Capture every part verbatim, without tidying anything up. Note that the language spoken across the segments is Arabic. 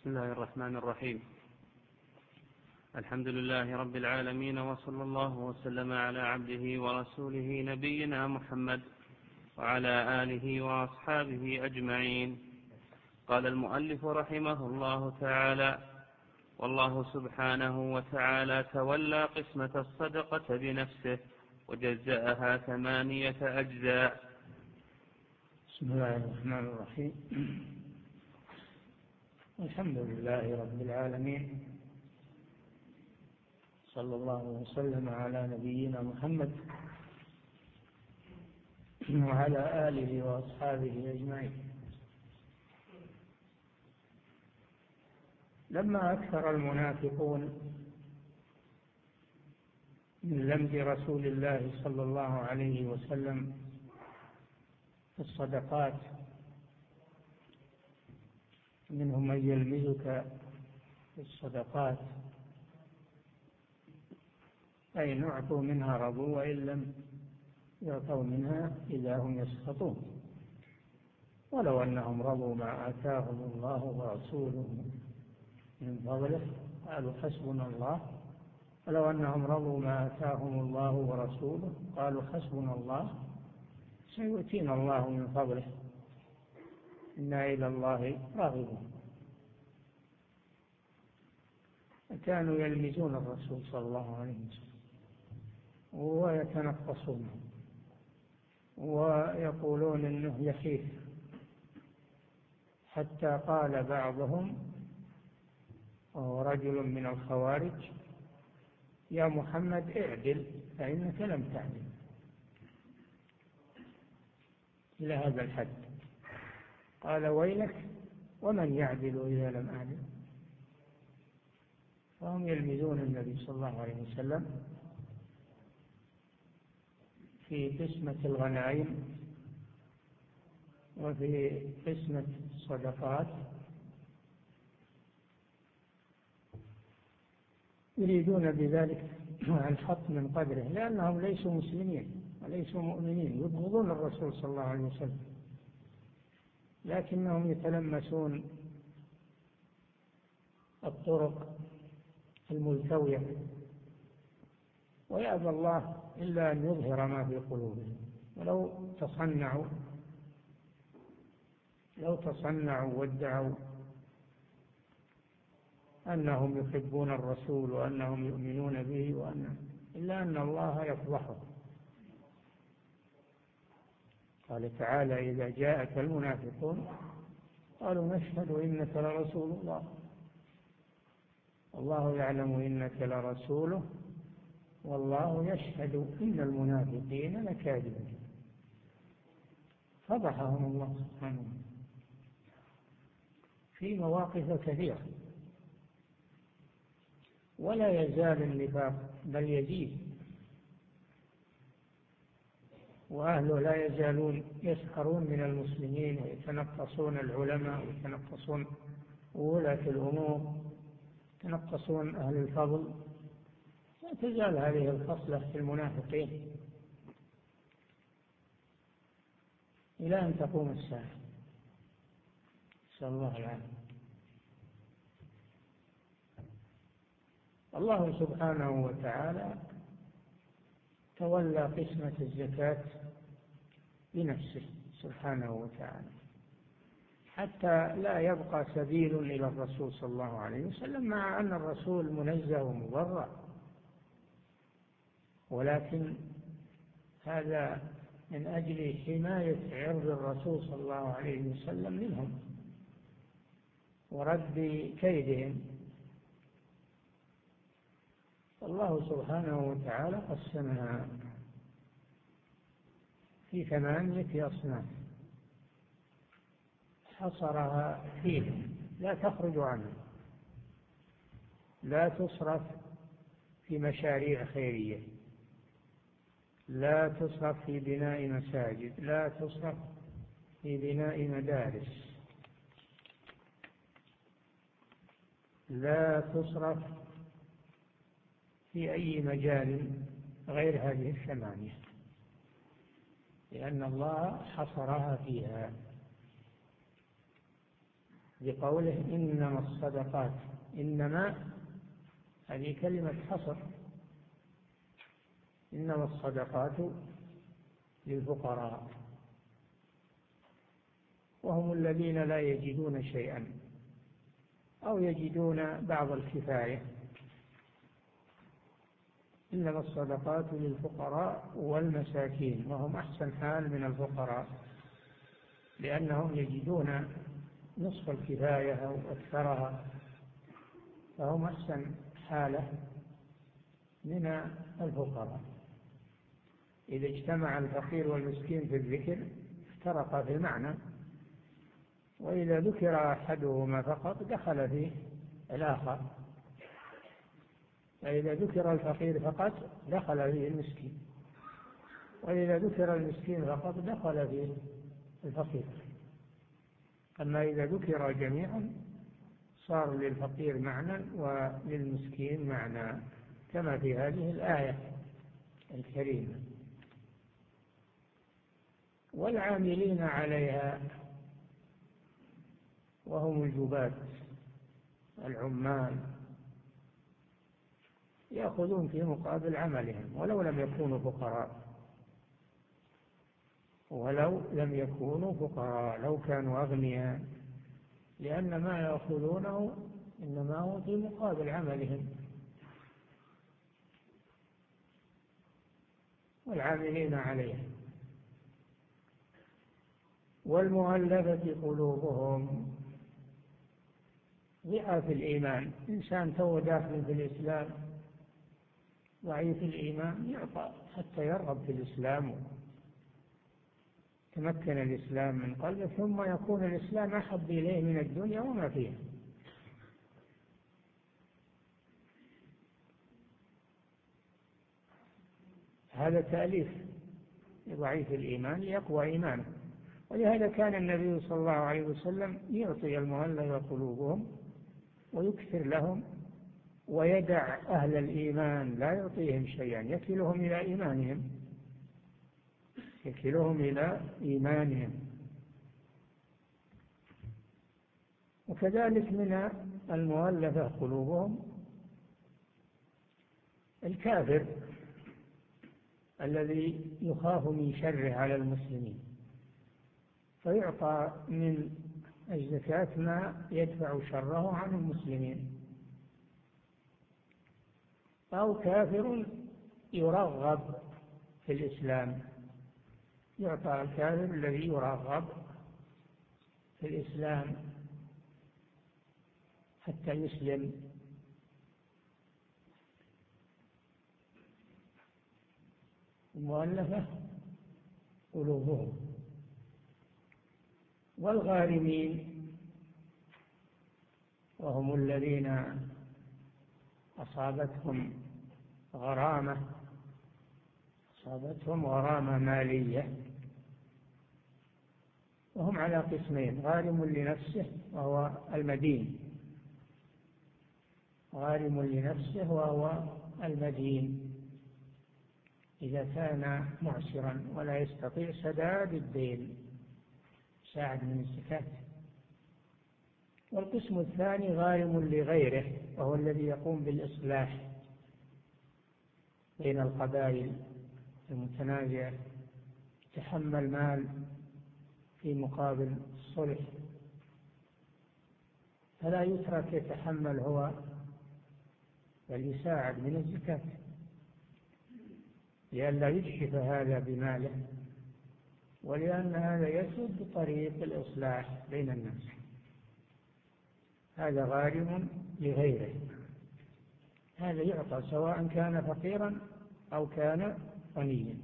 بسم الله الرحمن الرحيم. الحمد لله رب العالمين، وصلى الله وسلم على عبده ورسوله نبينا محمد وعلى آله وأصحابه أجمعين. قال المؤلف رحمه الله تعالى: والله سبحانه وتعالى تولى قسمة الصدقة بنفسه وجزأها ثمانية أجزاء. بسم الله الرحمن الرحيم. الحمد لله رب العالمين، صلى الله وسلم على نبينا محمد وعلى آله وأصحابه أجمعين. لما أكثر المنافقون من لمز رسول الله صلى الله عليه وسلم في الصدقات، منهم من يلمزك في الصدقات أي نعطوا منها رضوا، وإن لم يعطوا منها إذا هم يسخطون. ولو أنهم رضوا ما آتاهم الله ورسوله من فضله قالوا حسبنا الله. ولو أنهم رضوا ما آتاهم الله ورسوله قالوا حسبنا الله سيؤتينا الله من فضله إنا إلى الله راغبون. كانوا يلمزون الرسول صلى الله عليه وسلم ويتنقصونه ويقولون إنه يخيف، حتى قال بعضهم وهو رجل من الخوارج: يا محمد اعدل فإنك لم تعدل. إلى هذا الحد قال: ويلك ومن يعدل إذا لم أعدل. فهم يلمزون النبي صلى الله عليه وسلم في قسمة الغنائم وفي قسمة الصدقات، يريدون بذلك الحط من قدره، لأنهم ليسوا مسلمين وليسوا مؤمنين، يبغضون الرسول صلى الله عليه وسلم، لكنهم يتلمسون الطرق الملتوية، ويأبى الله إلا أن يظهر ما في قلوبهم. ولو تصنعوا لو تصنعوا وادعوا أنهم يحبون الرسول وأنهم يؤمنون به وأن إلا أن الله يفضحه. قال تعالى: إذا جاءك المنافقون قالوا نشهد إنك لرسول الله والله يعلم إنك لرسوله والله يشهد إن المنافقين لكاذبون. فضحهم الله سبحانه في مواقف كثيرة. ولا يزال النفاق بل يزيد، وأهله لا يزالون يسخرون من المسلمين ويتنقصون العلماء ويتنقصون ولاة الأمور، يتنقصون أهل الفضل. لا تزال هذه الخصلة في المنافقين إلى أن تقوم الساعة، نسأل الله العافية. الله سبحانه وتعالى تولى قسمة الزكاة بنفسه سبحانه وتعالى، حتى لا يبقى سبيل إلى الرسول صلى الله عليه وسلم، مع أن الرسول منزه ومبرأ، ولكن هذا من أجل حماية عرض الرسول صلى الله عليه وسلم منهم ورد كيدهم. الله سبحانه وتعالى قسمها في ثمانية أصناف، حصرها فيه لا تخرج عنه. لا تصرف في مشاريع خيرية، لا تصرف في بناء مساجد، لا تصرف في بناء مدارس، لا تصرف في أي مجال غير هذه الثمانية، لأن الله حصرها فيها. بقوله إنما الصدقات. إنما هذه كلمة حصر، إنما الصدقات للفقراء وهم الذين لا يجدون شيئا أو يجدون بعض الكفاية. إنما الصدقات للفقراء والمساكين، وهم أحسن حال من الفقراء لأنهم يجدون نصف الكفاية أو أكثرها، فهم أحسن حالة من الفقراء. إذا اجتمع الفقير والمسكين في الذكر افترقا في المعنى، وإذا ذكر أحدهما فقط دخل فيه الآخر، فإذا ذكر الفقير فقط دخل فيه المسكين، وإذا ذكر المسكين فقط دخل فيه الفقير. أما إذا ذكر جميعا صار للفقير معنى وللمسكين معنى، كما في هذه الآية الكريمة. والعاملين عليها وهم الجباة العمال يأخذون في مقابل عملهم ولو لم يكونوا فقراء، ولو لم يكونوا فقراء لو كانوا أغنياء، لأن ما يأخذونه إنما هو في مقابل عملهم. والعاملين عليها والمؤلفة قلوبهم، ضعاف الإيمان، إنسان تو داخل في الإسلام ضعيف الإيمان يعطى حتى يرغب في الإسلام تمكن الإسلام من قلبه، ثم يكون الإسلام أحب إليه من الدنيا وما فيها. هذا تأليف لضعيف الإيمان ليقوى إيمانه. ولهذا كان النبي صلى الله عليه وسلم يعطي المؤلفة قلوبهم ويكثر لهم، ويدع أهل الإيمان لا يعطيهم شيئا، يكلهم إلى إيمانهم يكلهم إلى إيمانهم. وكذلك من المؤلفة قلوبهم الكافر الذي يخاف من شره على المسلمين، فيعطى من الزكاة ما يدفع شره عن المسلمين. أو كافر يرغب في الإسلام، يعطى الكافر الذي يرغب في الإسلام حتى يسلم. المؤلفة قلوبهم. والغارمين وهم الذين أصابتهم غرامة أصابتهم غرامة مالية، وهم على قسمين: غارم لنفسه وهو المدين غارم لنفسه وهو المدين إذا كان معسرا ولا يستطيع سداد الدين ساعد من الزكاة. والقسم الثاني غارم لغيره، وهو الذي يقوم بالإصلاح بين القبائل المتنازعة، يتحمل مال في مقابل الصلح، فلا يترك يتحمل هو بل يساعد من الزكاة لئلا يجحف هذا بماله، ولأن هذا يسد طريق الإصلاح بين الناس. هذا غارم لغيره، هذا يعطى سواء كان فقيرا أو كان غنيا.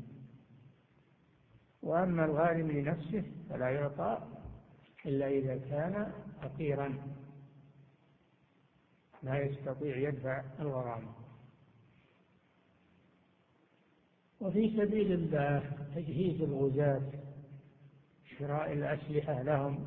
وأما الغارم لنفسه فلا يعطى إلا إذا كان فقيرا لا يستطيع يدفع الغرامة. وفي سبيل الله تجهيز الغزاة، شراء الأسلحة لهم،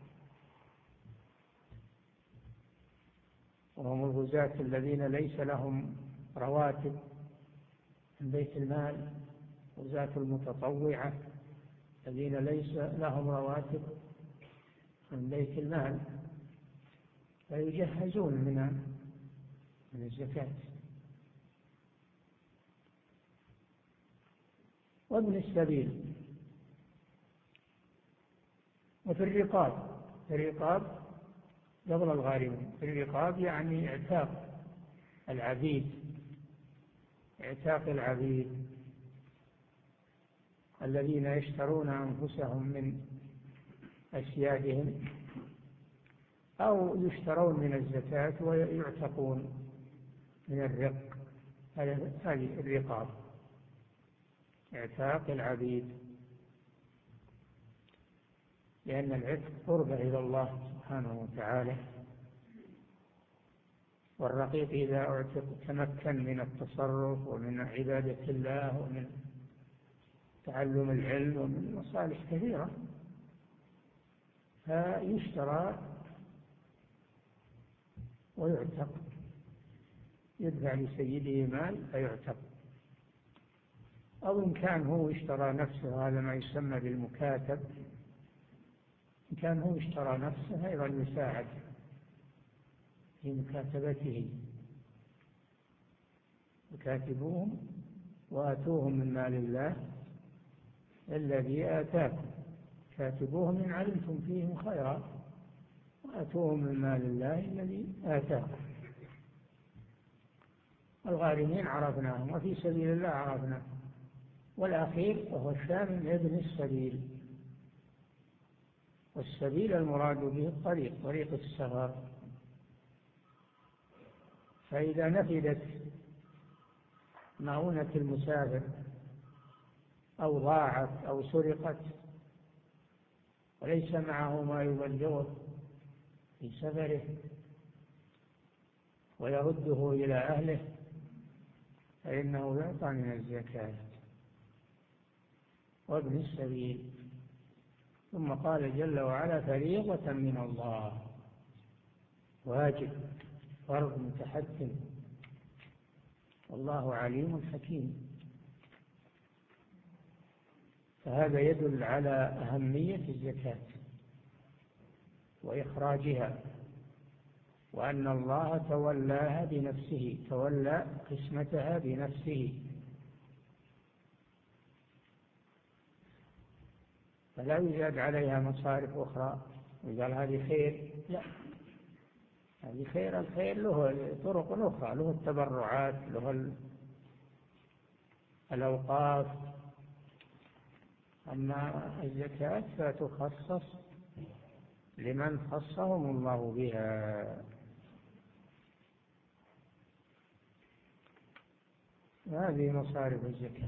وهم الغزاة الذين ليس لهم رواتب من بيت المال، غزاة المتطوعة الذين ليس لهم رواتب من بيت المال، فيجهزون من من الزكاة. وابن السبيل. وفي الرقاب، في الرقاب قبل الغارمين، في الرقاب يعني اعتاق العبيد، اعتاق العبيد الذين يشترون أنفسهم من أسيادهم أو يشترون من الزكاة ويعتقون من الرق. هذه الرقاب، اعتاق العبيد، لأن العتق قربة إلى الله سبحانه وتعالى. والرقيق إذا اعتق تمكن من التصرف ومن عبادة الله ومن تعلم العلم ومن مصالح كثيرة، فيشترى ويعتق، يدفع لسيده مال فيعتق. أو إن كان هو اشترى نفسه، هذا ما يسمى بالمكاتب، إن كان هو اشترى نفسه أيضا يساعد في مكاتبته. وكاتبوهم وآتوهم من مال الله الذي آتاكم، كاتبوهم إن علمتم فيهم خيرا، وآتوهم من مال الله الذي آتاكم. الغارمين عرفناهم، وفي سبيل الله عرفناهم. والأخير وهو الشامل ابن السبيل. والسبيل المراد به الطريق، طريق السفر. فإذا نفدت مؤونة المسافر أو ضاعت أو سرقت وليس معه ما يبلغه في سفره ويرده إلى أهله، فإنه يعطى من الزكاة. وابن السبيل. ثم قال جل وعلا: فريضة من الله، واجب، فرض متحتم، والله عليم حكيم. فهذا يدل على أهمية الزكاة وإخراجها، وأن الله تولاها بنفسه، تولى قسمتها بنفسه، فلا يزاد عليها مصارف أخرى وقال هذه خير. لا، هذه خير. الخير له طرق أخرى، له التبرعات، له الأوقاف. أما الزكاة فتخصص لمن خصهم الله بها. هذه مصارف الزكاة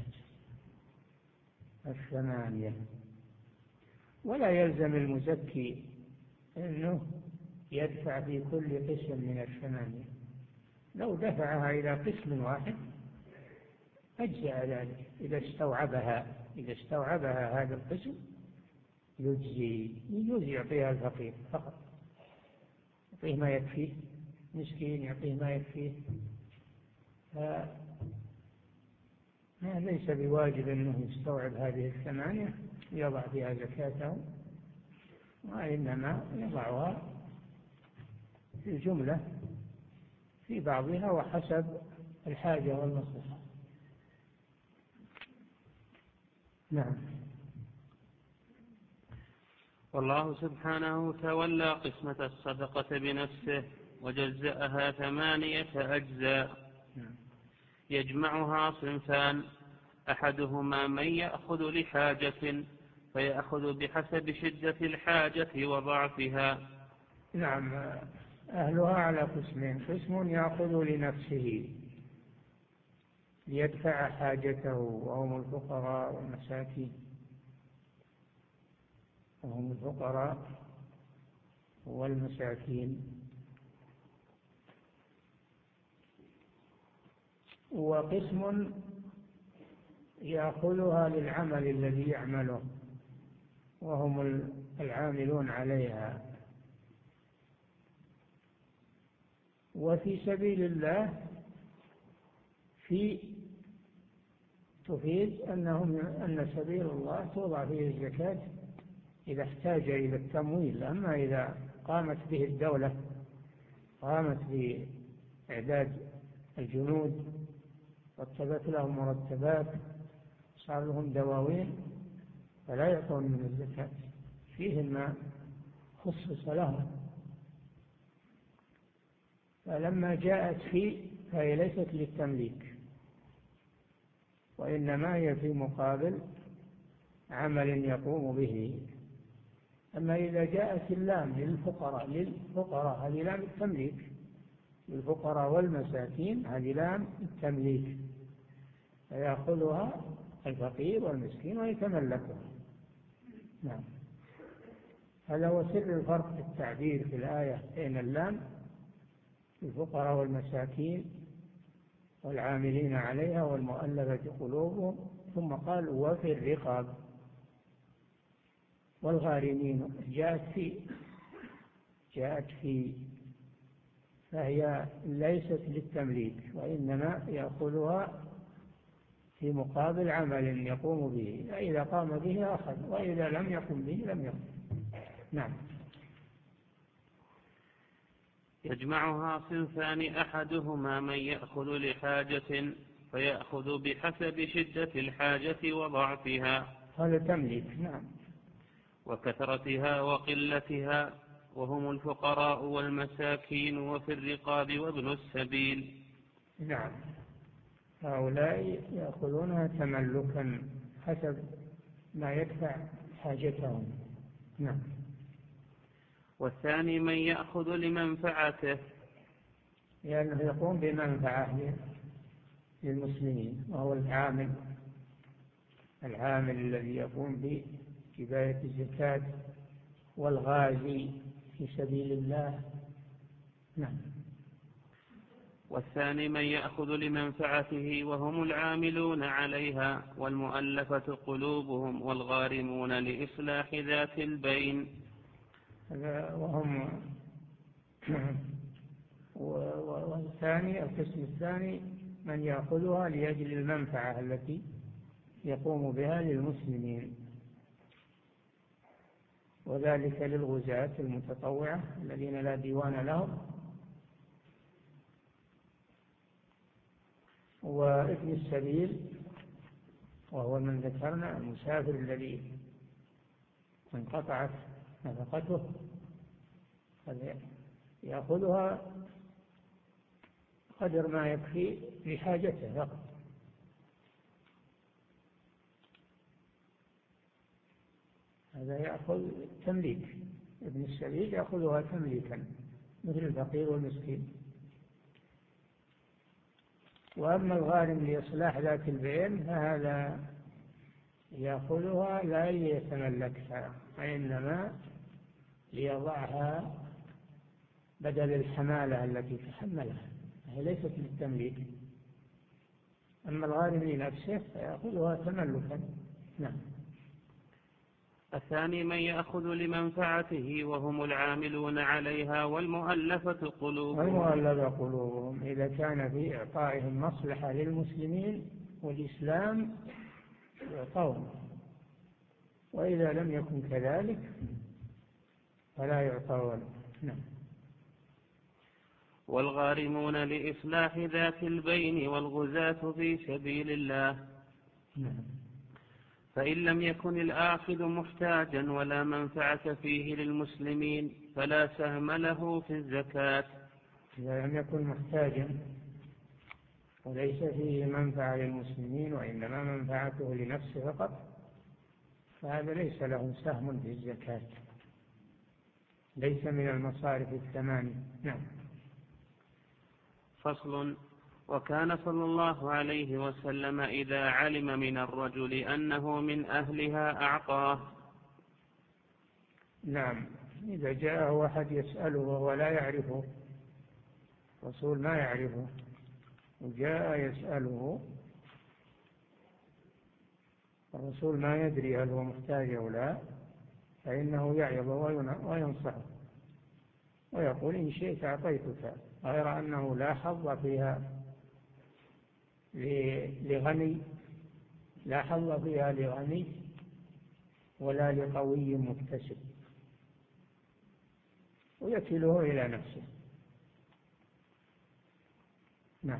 الثمانية. ولا يلزم المزكي أنه يدفع في كل قسم من الثمانية، لو دفعها إلى قسم واحد أجزأ ذلك. إذا استوعبها إذا استوعبها هذا القسم يجزي، يجوز يعطيها الفقير فقط، يعطيه ما يكفيه، مسكين يعطيه ما يكفيه. ما ليس بواجب أنه يستوعب هذه الثمانية يضع فيها زكاته، وإنما يضعها في الجملة في بعضها وحسب الحاجة والمصلحة. نعم. والله سبحانه تولى قسمة الصدقة بنفسه وجزأها ثمانية أجزاء يجمعها صنفان: أحدهما من يأخذ لحاجة فيأخذ بحسب شدة الحاجة وضعفها. نعم، أهلها على قسمين: قسم يأخذ لنفسه ليدفع حاجته وهم الفقراء والمساكين، وهم الفقراء والمساكين. وقسم يأخذها للعمل الذي يعمله وهم العاملون عليها. وفي سبيل الله في تفيد أنهم أن سبيل الله توضع فيه الزكاة إذا احتاج إلى التمويل. أما إذا قامت به الدولة قامت بإعداد الجنود، رتبت لهم مرتبات، صار لهم دواوين، فلا يعطون من الزكاة، فيهم ما خصص لهم. فلما جاءت فيه فهي ليست للتمليك، وإنما هي في مقابل عمل يقوم به. أما إذا جاءت اللام للفقراء للفقراء هذه لام التمليك، للفقراء والمساكين هذه لام التمليك، فيأخذها الفقير والمسكين ويتملكها. نعم، هذا هو سر الفرق في التعبير في الآية بين اللام للفقراء والمساكين والعاملين عليها والمؤلفة قلوبهم، ثم قال وفي الرقاب والغارمين. جاءت في جاءت في فهي ليست للتمليك، وإنما يأخذها في مقابل عمل يقوم به، فإذا قام به أخذ، وإذا لم يقم به لم يقم. نعم. يجمعها صنفان، أحدهما من يأخذ لحاجة فيأخذ بحسب شدة الحاجة وضعفها، هذا تمليك. نعم. وكثرتها وقلتها، وهم الفقراء والمساكين وفي الرقاب وابن السبيل. نعم، هؤلاء يأخذونها تملكا حسب ما يدفع حاجتهم. نعم. والثاني من يأخذ لمنفعته، لأنه يقوم بمنفعة للمسلمين، وهو العامل العامل الذي يقوم بكفاية الزكاة، والغازي في سبيل الله. نعم. والثاني من يأخذ لمنفعته وهم العاملون عليها والمؤلفة قلوبهم والغارمون لإصلاح ذات البين. وهم والثاني القسم الثاني من يأخذها لأجل المنفعة التي يقوم بها للمسلمين، وذلك للغزاة المتطوعة الذين لا ديوان لهم، وابن السبيل وهو من ذكرنا المسافر الذي انقطعت نفقته، يأخذها قدر ما يكفي لحاجته فقط. هذا يأخذ تمليك، ابن السبيل يأخذها تمليكا مثل الفقير والمسكين. وأما الغارم لإصلاح ذات البين فهذا يأخذها لا ليتملكها، وإنما ليضعها بدل الحمالة التي تحملها، هي ليست للتمليك. أما الغارم لنفسه فيأخذها تملكا. نعم. الثاني من يأخذ لمنفعته وهم العاملون عليها والمؤلفة قلوبهم. والمؤلفة قلوبهم إذا كان في إعطائهم مصلحة للمسلمين والإسلام يعطون، وإذا لم يكن كذلك فلا يعطون. نعم. والغارمون لإصلاح ذات البين والغزاة في سبيل الله. نعم. فإن لم يكن الآخذ محتاجا ولا منفعة فيه للمسلمين فلا سهم له في الزكاة. إذا لم يكن محتاجا وليس فيه منفعة للمسلمين وإنما منفعته لنفسه فقط، فهذا ليس له سهم في الزكاة، ليس من المصارف الثمانية. نعم. فصل. وكان صلى الله عليه وسلم إذا علم من الرجل أنه من أهلها أعطاه. نعم، إذا جاءه واحد يسأله وهو لا يعرفه، رسول ما يعرفه وجاء يسأله، الرسول ما يدري هل هو محتاج أو لا، فإنه يعظ وينصحه ويقول إن شئت أعطيتك، غير أنه لا حظ فيها لغني لا حظ فيها لغني ولا لقوي مكتسب، ويكله إلى نفسه. نعم.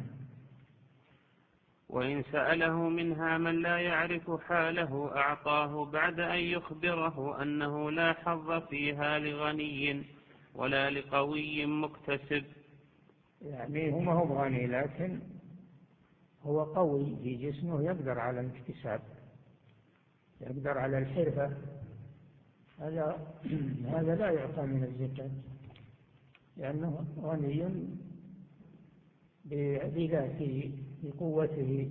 وإن سأله منها من لا يعرف حاله أعطاه بعد أن يخبره أنه لا حظ فيها لغني ولا لقوي مكتسب. يعني هو ما هو غني لكن هو قوي في جسمه، يقدر على الاكتساب، يقدر على الحرفة، هذا هذا لا يعطى من الزكاة لأنه غني بذاته بقوته.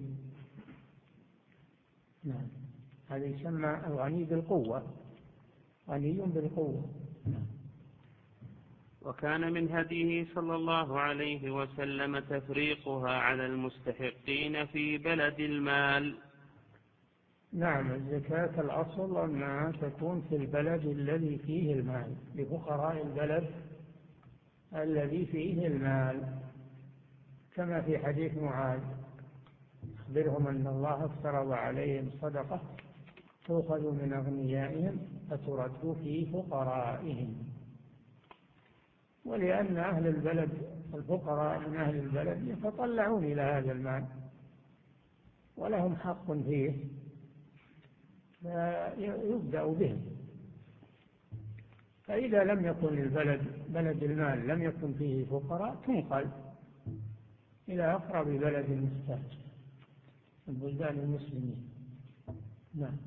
نعم، هذا يسمى الغني بالقوة، غني بالقوة. نعم. وكان من هديه صلى الله عليه وسلم تفريقها على المستحقين في بلد المال. نعم، الزكاة الأصل أنها تكون في البلد الذي فيه المال، لفقراء البلد الذي فيه المال، كما في حديث معاذ: أخبرهم أن الله افترض عليهم صدقة تؤخذ من أغنيائهم فترد في فقرائهم. ولأن أهل البلد الفقراء من أهل البلد يتطلعون إلى هذا المال ولهم حق فيه، فيبدأ بهم. فإذا لم يكن البلد بلد المال لم يكن فيه فقراء تنقل إلى أقرب بلد مستهجن من بلدان المسلمين. نعم.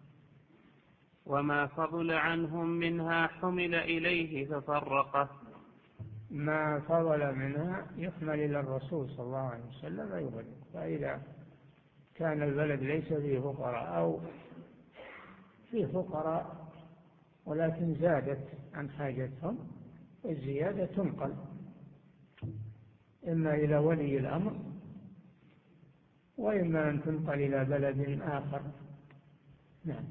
وما فضل عنهم منها حمل إليه ففرقه. ما فضل منها يحمل إلى الرسول صلى الله عليه وسلم ويفرق. فإذا كان البلد ليس فيه فقراء أو فيه فقراء ولكن زادت عن حاجتهم، الزيادة تنقل إما إلى ولي الأمر وإما أن تنقل إلى بلد آخر. نعم.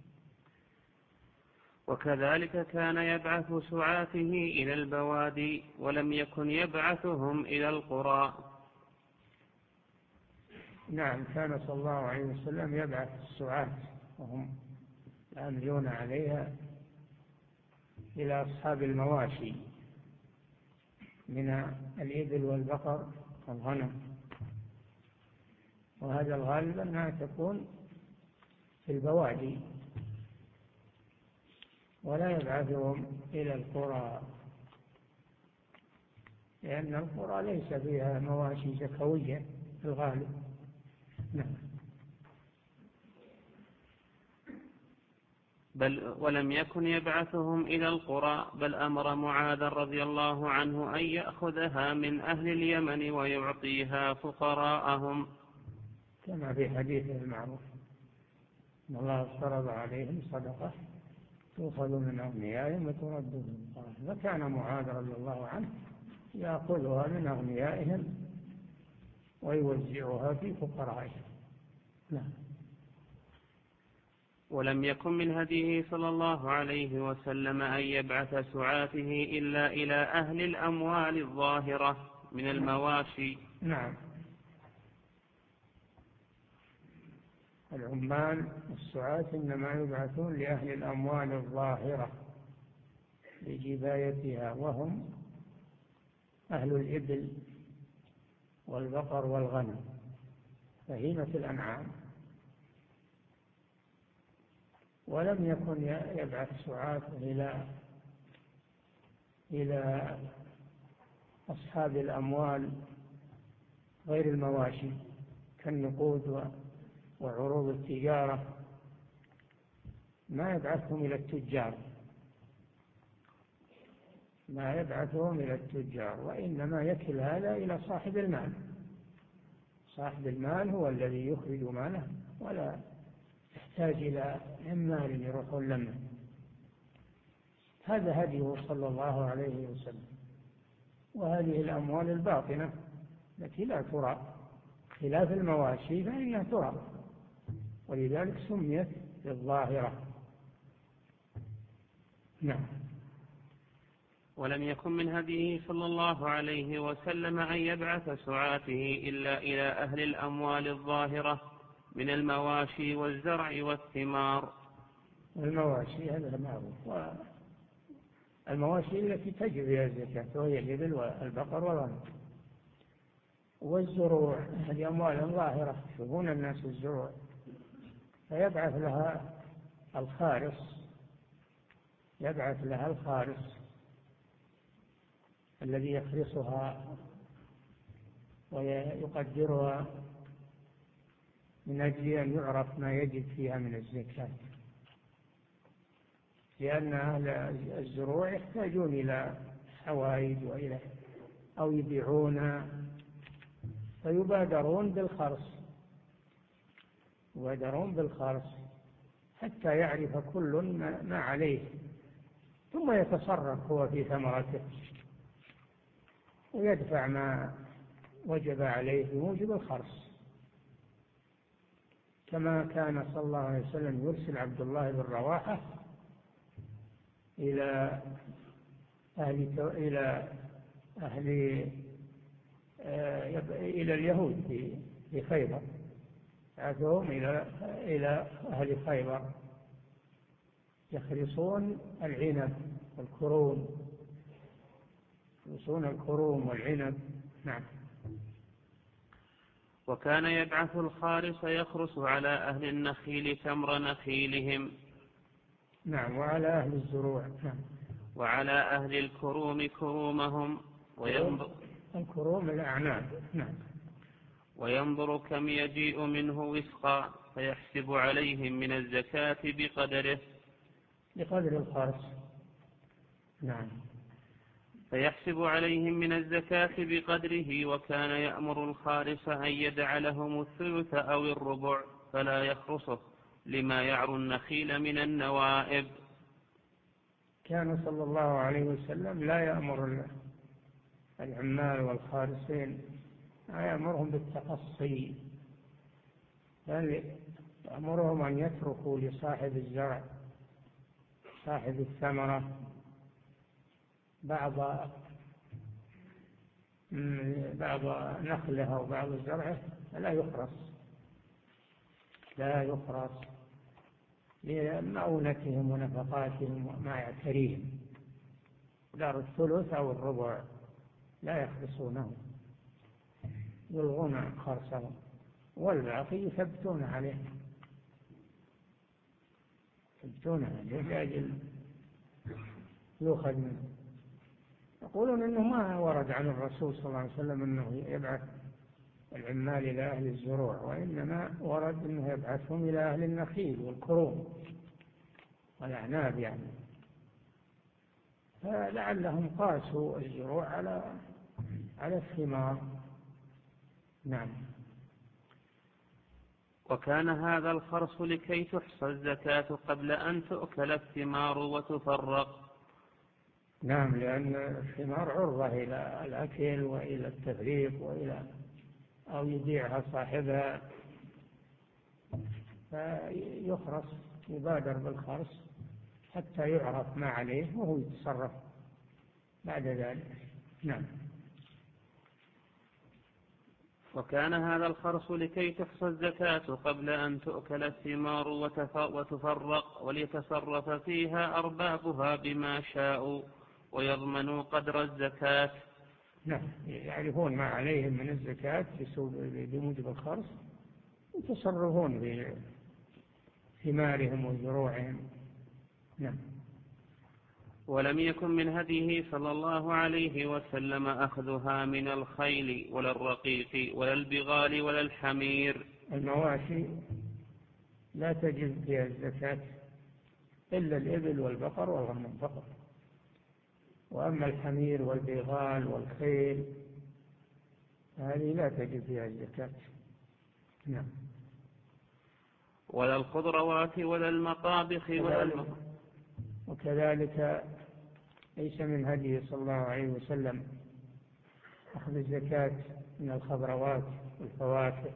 وكذلك كان يبعث سعاته إلى البوادي ولم يكن يبعثهم إلى القرى. نعم، كان صلى الله عليه وسلم يبعث السعاة وهم يعملون عليها إلى أصحاب المواشي من الإبل والبقر والغنم، وهذا الغالب أنها تكون في البوادي، ولا يبعثهم إلى القرى لأن القرى ليس فيها مواشي زكوية في الغالب. نعم. بل ولم يكن يبعثهم إلى القرى، بل أمر معاذ رضي الله عنه أن يأخذها من أهل اليمن ويعطيها فقراءهم، كما في حديثه المعروف: إن الله افترض عليهم صدقة تؤخذ من أغنيائهم وترد من فقراءهم. فكان معاذ رضي الله عنه يأخذها من أغنيائهم ويوزعها في فقرائهم. نعم. ولم يكن من هديه صلى الله عليه وسلم أن يبعث سعاته إلا إلى أهل الأموال الظاهرة من المواشي. نعم. العمال السعاة إنما يبعثون لأهل الأموال الظاهرة لجبايتها، وهم أهل الإبل والبقر والغنم، بهيمة الأنعام. ولم يكن يبعث سعاة إلى إلى أصحاب الأموال غير المواشي كالنقود وعروض التجارة، ما يبعثهم إلى التجار، ما يبعثهم إلى التجار، وإنما يكل هذا إلى صاحب المال. صاحب المال هو الذي يخرج ماله ولا يحتاج إلى عمال يروحون لمه. هذا هديه صلى الله عليه وسلم. وهذه الأموال الباطنة التي لا ترى، خلاف المواشي فإنها ترى، ولذلك سميت بالظاهرة. نعم. ولم يكن من هديه صلى الله عليه وسلم أن يبعث سعاته إلا إلى أهل الأموال الظاهرة من المواشي والزرع والثمار. المواشي هذا معروف، والمواشي التي تجب بها الزكاة وهي الإبل والبقر والغنم، والزروع هذه أموال ظاهرة يشوفون الناس الزروع، فيبعث لها الخارص يبعث لها الخارص الذي يخرصها ويقدرها من أجل أن يعرف ما يجب فيها من الزكاة، لأن أهل الزروع يحتاجون إلى حوائج وإلى أو يبيعون، فيبادرون بالخرص يبادرون بالخرص حتى يعرف كل ما عليه، ثم يتصرف هو في ثمرته ويدفع ما وجب عليه بموجب الخرص، كما كان صلى الله عليه وسلم يرسل عبد الله بن رواحة إلى أهل إلى أهل إلى اليهود في خيبر، بعثهم إلى إلى أهل خيبر يخرصون العنب والكروم يخرصون الكروم والعنب. نعم. وكان يبعث الخارص يخرص على أهل النخيل تمر نخيلهم. نعم. وعلى أهل الزروع. نعم. وعلى أهل الكروم كرومهم وينظر الكروم الأعناب. نعم. وينظر كم يجيء منه وفقا فيحسب عليهم من الزكاة بقدره بقدر الخرص. نعم. فيحسب عليهم من الزكاة بقدره. وكان يأمر الخارص أن يدع لهم الثلث أو الربع فلا يخرصه لما يعر النخيل من النوائب. كان صلى الله عليه وسلم لا يأمر العمال والخارصين، لا يأمرهم بالتقصي، بل يأمرهم أن يتركوا لصاحب الزرع صاحب الثمرة بعض بعض نخله أو بعض زرعه لا يخرص لا يخرص لمؤونتهم ونفقاتهم وما يعتريهم، دار الثلث أو الربع لا يخرصونه، يلغون خرصهم والباقي يثبتون عليه يثبتون عليه لأجل يؤخذ منه. يقولون إنه ما ورد عن الرسول صلى الله عليه وسلم أنه يبعث العمال إلى أهل الزروع، وإنما ورد أنه يبعثهم إلى أهل النخيل والكروم والأعناب يعني، فلعلهم قاسوا الزروع على على الثمار. نعم. وكان هذا الخرص لكي تحصى الزكاة قبل أن تؤكل الثمار وتفرق. نعم. لأن الثمار عرضة إلى الأكل وإلى التفريق وإلى أو يبيعها صاحبها، فيخرص يبادر بالخرص حتى يعرف ما عليه وهو يتصرف بعد ذلك. نعم. وكان هذا الخرص لكي تحصى الزكاة قبل أن تؤكل الثمار وتفرق وليتصرف فيها أربابها بما شاءوا ويضمنوا قدر الزكاة. نعم. يعرفون ما عليهم من الزكاة بموجب الخرص يتصرفون في ثمارهم وزروعهم. نعم. ولم يكن من هديه صلى الله عليه وسلم أخذها من الخيل ولا الرقيق ولا البغال ولا الحمير. المواشي لا تجب فيها الزكاة إلا الإبل والبقر والغنم فقط، وأما الحمير والبغال والخيل هذه لا تجب فيها الزكاة. نعم. ولا الخضروات ولا المطابخ ولا المطابخ. وكذلك ليس من هديه صلى الله عليه وسلم أخذ الزكاة من الخضروات والفواكه،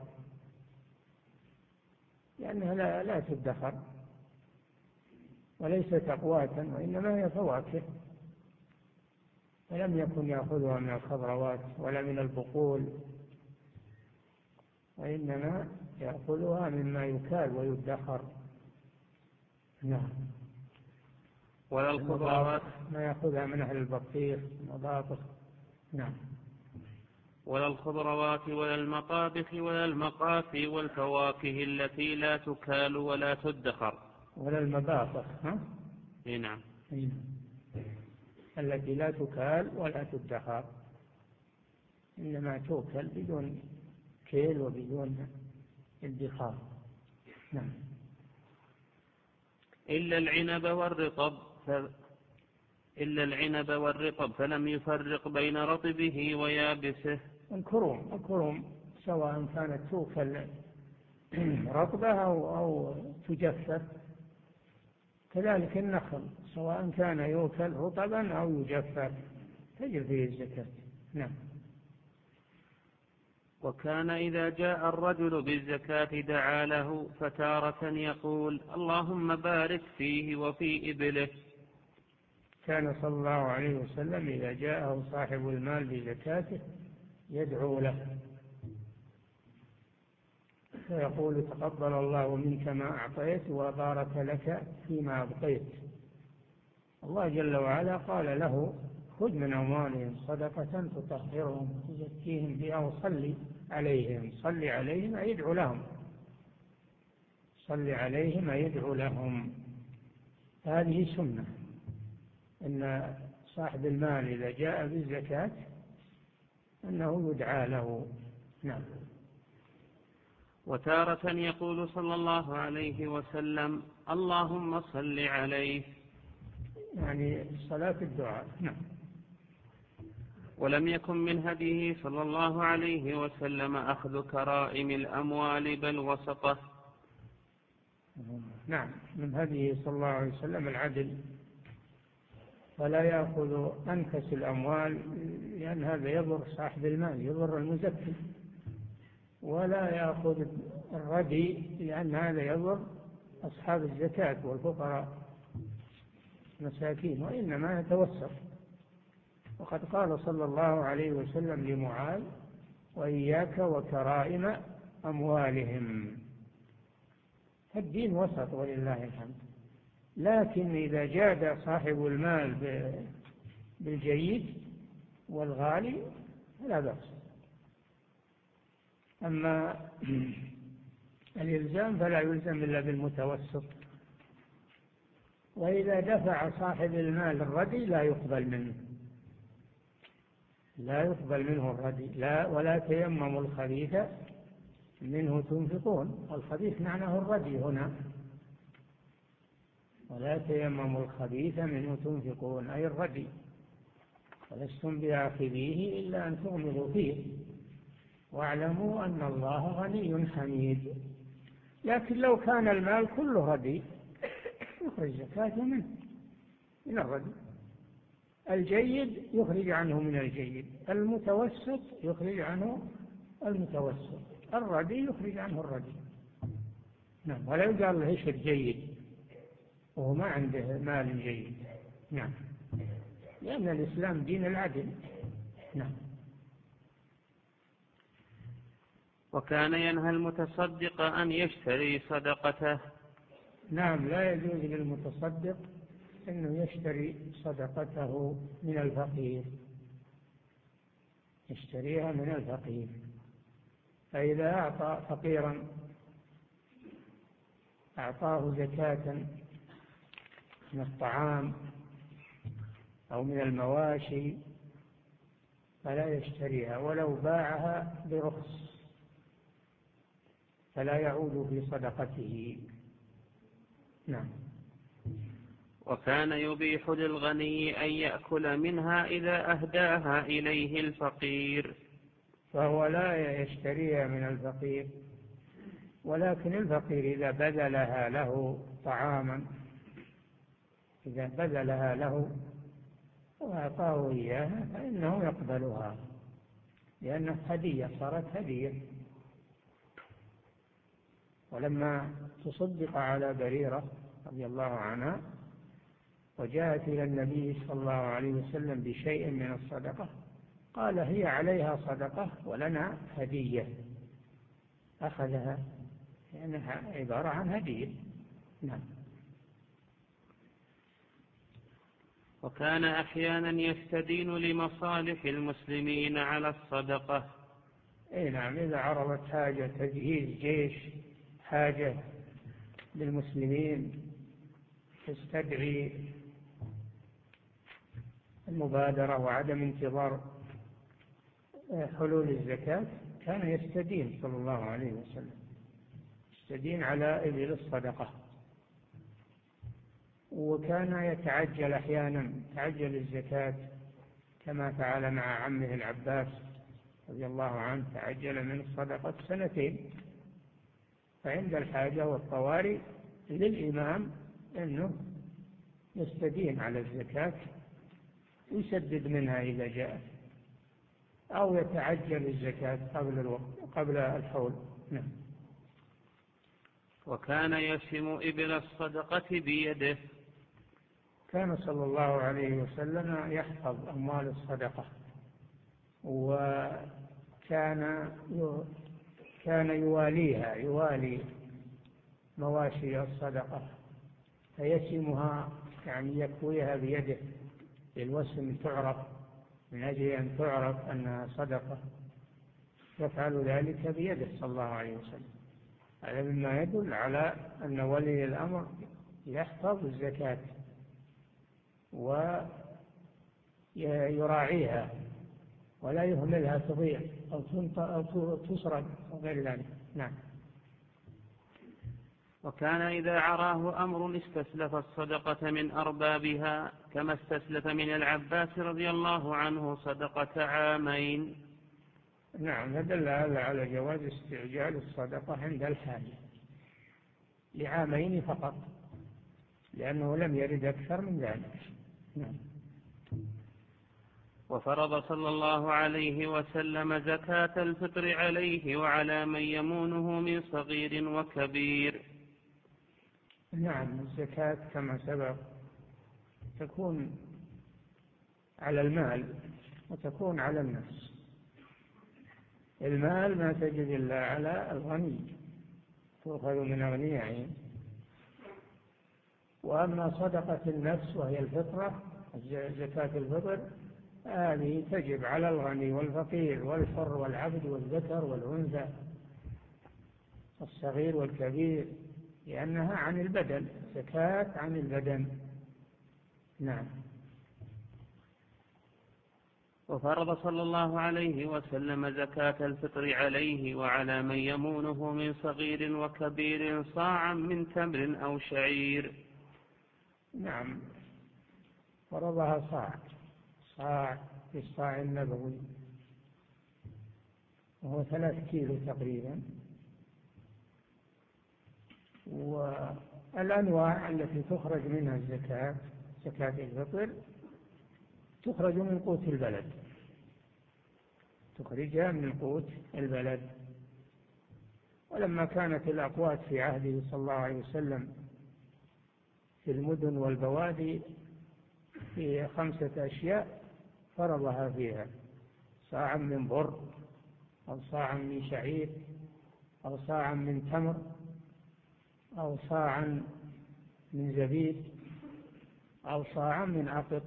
لأنها لا, لا تدخر وليست أقواتا وإنما هي فواكه، ولم يكن يأخذها من الخضروات ولا من البقول، وإنما يأخذها مما يكال ويدخر. نعم. ولا الخضروات ما يأخذها من أهل البطيخ المضاطخ. نعم. ولا الخضروات ولا المطابخ ولا المقافي والفواكه التي لا تكال ولا تدخر. ولا المباطخ، ها؟ اي نعم. التي لا تكال ولا تدخر، إنما توكل بدون كيل وبدون ادخار. نعم. إلا العنب والرطب ف... إلا العنب والرطب فلم يفرق بين رطبه ويابسه. الكروم الكروم سواء كانت توكل رطبة أو, أو تجفف، كذلك النخل سواء كان يوكل رطبا أو يجفف تجب فيه الزكاة. نعم. وكان إذا جاء الرجل بالزكاة دعا له، فتارة يقول اللهم بارك فيه وفي إبله. كان صلى الله عليه وسلم إذا جاءه صاحب المال بزكاته يدعو له فيقول تقبل الله منك ما أعطيت وبارك لك فيما أبقيت. الله جل وعلا قال له خذ من أموالهم صدقة تطهرهم تزكيهم بها وصلي عليهم. صلي عليهم أي يدعو لهم، صلي عليهم أي يدعو لهم. هذه سنة أن صاحب المال إذا جاء بالزكاة أنه يدعى له. نعم. وتارة يقول صلى الله عليه وسلم اللهم صل عليه، يعني صلاة الدعاء. نعم. ولم يكن من هديه صلى الله عليه وسلم أخذ كرائم الأموال بل وسطه. نعم، من هديه صلى الله عليه وسلم العدل، فلا يأخذ أنكس الأموال لأن هذا يضر صاحب المال، يضر المزكي، ولا يأخذ الردي لأن هذا يضر أصحاب الزكاة والفقراء مساكين، وإنما يتوسط. وقد قال صلى الله عليه وسلم لمعاذ وإياك وكرائم أموالهم. الدين وسط ولله الحمد. لكن إذا جاد صاحب المال بالجيد والغالي فلا بأس. أما الإلزام فلا يلزم إلا بالمتوسط. وإذا دفع صاحب المال الردي لا يقبل منه، لا يقبل منه الردي. لا ولا تيمموا الخبيث منه تنفقون، والخبيث معناه الردي هنا. ولا تيمموا الخبيث منه تنفقون أي الردي، ولستم بآخذيه إلا أن تغمضوا فيه واعلموا أن الله غني حميد. لكن لو كان المال كله ردي يخرج زكاة منه من الردي. الجيد يخرج عنه من الجيد، المتوسط يخرج عنه المتوسط، الردي يخرج عنه الردي. نعم. ولا يقال له اشهد جيد وهو ما عنده مال جيد. نعم. لأن الإسلام دين العدل. نعم. وكان ينهى المتصدق أن يشتري صدقته. نعم، لا يجوز للمتصدق أنه يشتري صدقته من الفقير، يشتريها من الفقير. فإذا أعطى فقيرا أعطاه زكاة من الطعام أو من المواشي فلا يشتريها، ولو باعها برخص فلا يعود في صدقته. نعم. وكان يبيح للغني أن يأكل منها إذا أهداها إليه الفقير، فهو لا يشتريها من الفقير، ولكن الفقير إذا بذلها له طعاما، إذا بذلها له وأعطاه إياها فإنه يقبلها لأنها هدية، صارت هدية. ولما تصدق على بريرة رضي الله عنها وجاءت إلى النبي صلى الله عليه وسلم بشيء من الصدقة قال هي عليها صدقة ولنا هدية، أخذها لأنها عبارة عن هدية. نعم. وكان أحيانا يستدين لمصالح المسلمين على الصدقة. أي نعم، إذا عرضت حاجة تجهيز جيش، حاجة للمسلمين تستدعي المبادرة وعدم انتظار حلول الزكاة، كان يستدين صلى الله عليه وسلم، يستدين على إبل الصدقة. وكان يتعجل أحيانا، تعجل الزكاة كما فعل مع عمه العباس رضي الله عنه، تعجل من الصدقة سنتين. فعند الحاجة والطوارئ للإمام أنه يستدين على الزكاة ويسدد منها إذا جاءت، أو يتعجل الزكاة قبل الوقت قبل الحول. نعم. وكان يشم إبل الصدقة بيده. كان صلى الله عليه وسلم يحفظ أموال الصدقة، وكان كان يواليها، يوالي مواشي الصدقة فيشمها، يعني يكويها بيده للوسم تعرف، من أجل أن تعرف أنها صدقة يفعل ذلك بيده صلى الله عليه وسلم. هذا مما يدل على أن ولي الأمر يحفظ الزكاة ويراعيها ولا يهملها تضيع أو تسرق أو غير ذلك. نعم. وكان إذا عراه أمر استسلف الصدقة من أربابها، كما استسلف من العباس رضي الله عنه صدقة عامين. نعم، دل هذا على جواز استعجال الصدقة عند الحاجة لعامين فقط، لأنه لم يرد أكثر من ذلك. نعم. وفرض صلى الله عليه وسلم زكاة الفطر عليه وعلى من يمونه من صغير وكبير. نعم، الزكاة كما سبق تكون على المال وتكون على النفس. المال ما تجد إلا على الغني، تؤخذ من أغنيائهم. وأما صدقة النفس وهي الفطرة، زكاة الفطر، هذه تجب على الغني والفقير والحر والعبد والذكر والأنثى، الصغير والكبير، لأنها عن البدن، زكاة عن البدن. نعم. وفرض صلى الله عليه وسلم زكاة الفطر عليه وعلى من يمونه من صغير وكبير صاعا من تمر أو شعير. نعم، فرضها صاع، صاع في الصاع النبوي، وهو ثلاث كيلو تقريبا. والأنواع التي تخرج منها الزكاة، زكاة الفطر، تخرج من قوت البلد، تخرجها من قوت البلد. ولما كانت الأقوات في عهده صلى الله عليه وسلم في المدن والبوادي في خمسة أشياء فرضها فيها: صاعا من بر، أو صاعا من شعير، أو صاعا من تمر، أو صاعا من زبيب، أو صاعا من عقط.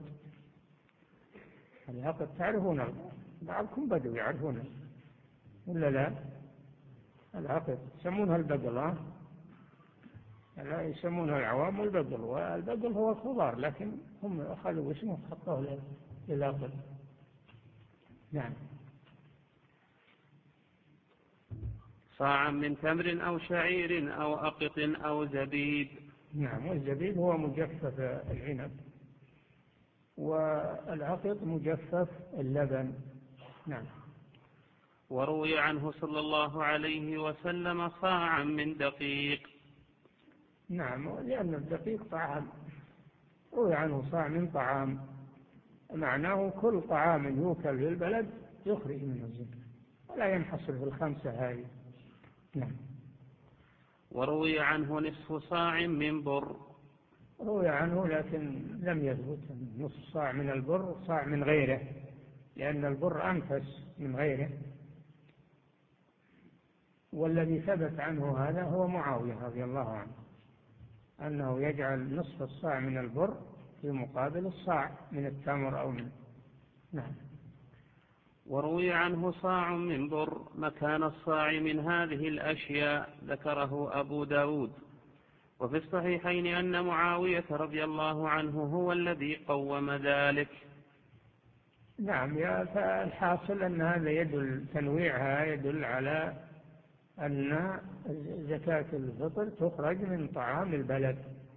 العقط تعرفون، بعضكم بدو يعرفونه ولا لا؟ العقط يسمونها البقل، لا يسمونها العوام البقل، والبقل هو الخضار، لكن هم أخذوا اسمه حطوه للعقط. نعم. صاعا من تمر أو شعير أو أقط أو زبيب. نعم، والزبيب هو مجفف العنب، والعقط مجفف اللبن. نعم. وروي عنه صلى الله عليه وسلم صاعا من دقيق. نعم، لأن الدقيق طعام، روي عنه صاع من طعام، معناه كل طعام يوكل في البلد يخرج منه الزكاة، ولا ينحصر في الخمسة هذه. نعم. وروي عنه نصف صاع من بر. روي عنه لكن لم يثبت نصف صاع من البر، صاع من غيره، لأن البر أنفس من غيره. والذي ثبت عنه هذا هو معاوية رضي الله عنه، أنه يجعل نصف الصاع من البر في مقابل الصاع من التمر أو من. نعم. وروي عنه صاع من بر مكان الصاع من هذه الأشياء، ذكره أبو داود. وفي الصحيحين أن معاوية رضي الله عنه هو الذي قوم ذلك. نعم، فالحاصل أن هذا يدل، تنويعها يدل على أن زكاة الفطر تخرج من طعام البلد.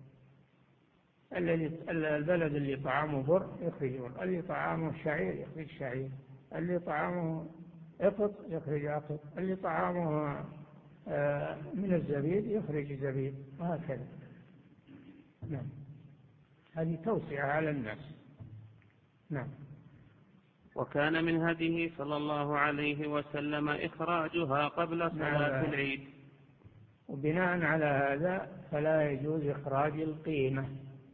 الذي البلد اللي طعامه بر يخرج بر، اللي طعامه شعير يخرج شعير، اللي طعامه اقط يخرج اقط، اللي طعامه من الزبيب يخرج زبيب، وهكذا. نعم، هذه توسعة على الناس. نعم. وكان من هديه صلى الله عليه وسلم إخراجها قبل صلاة نعم. العيد. وبناء على هذا فلا يجوز إخراج القيمة،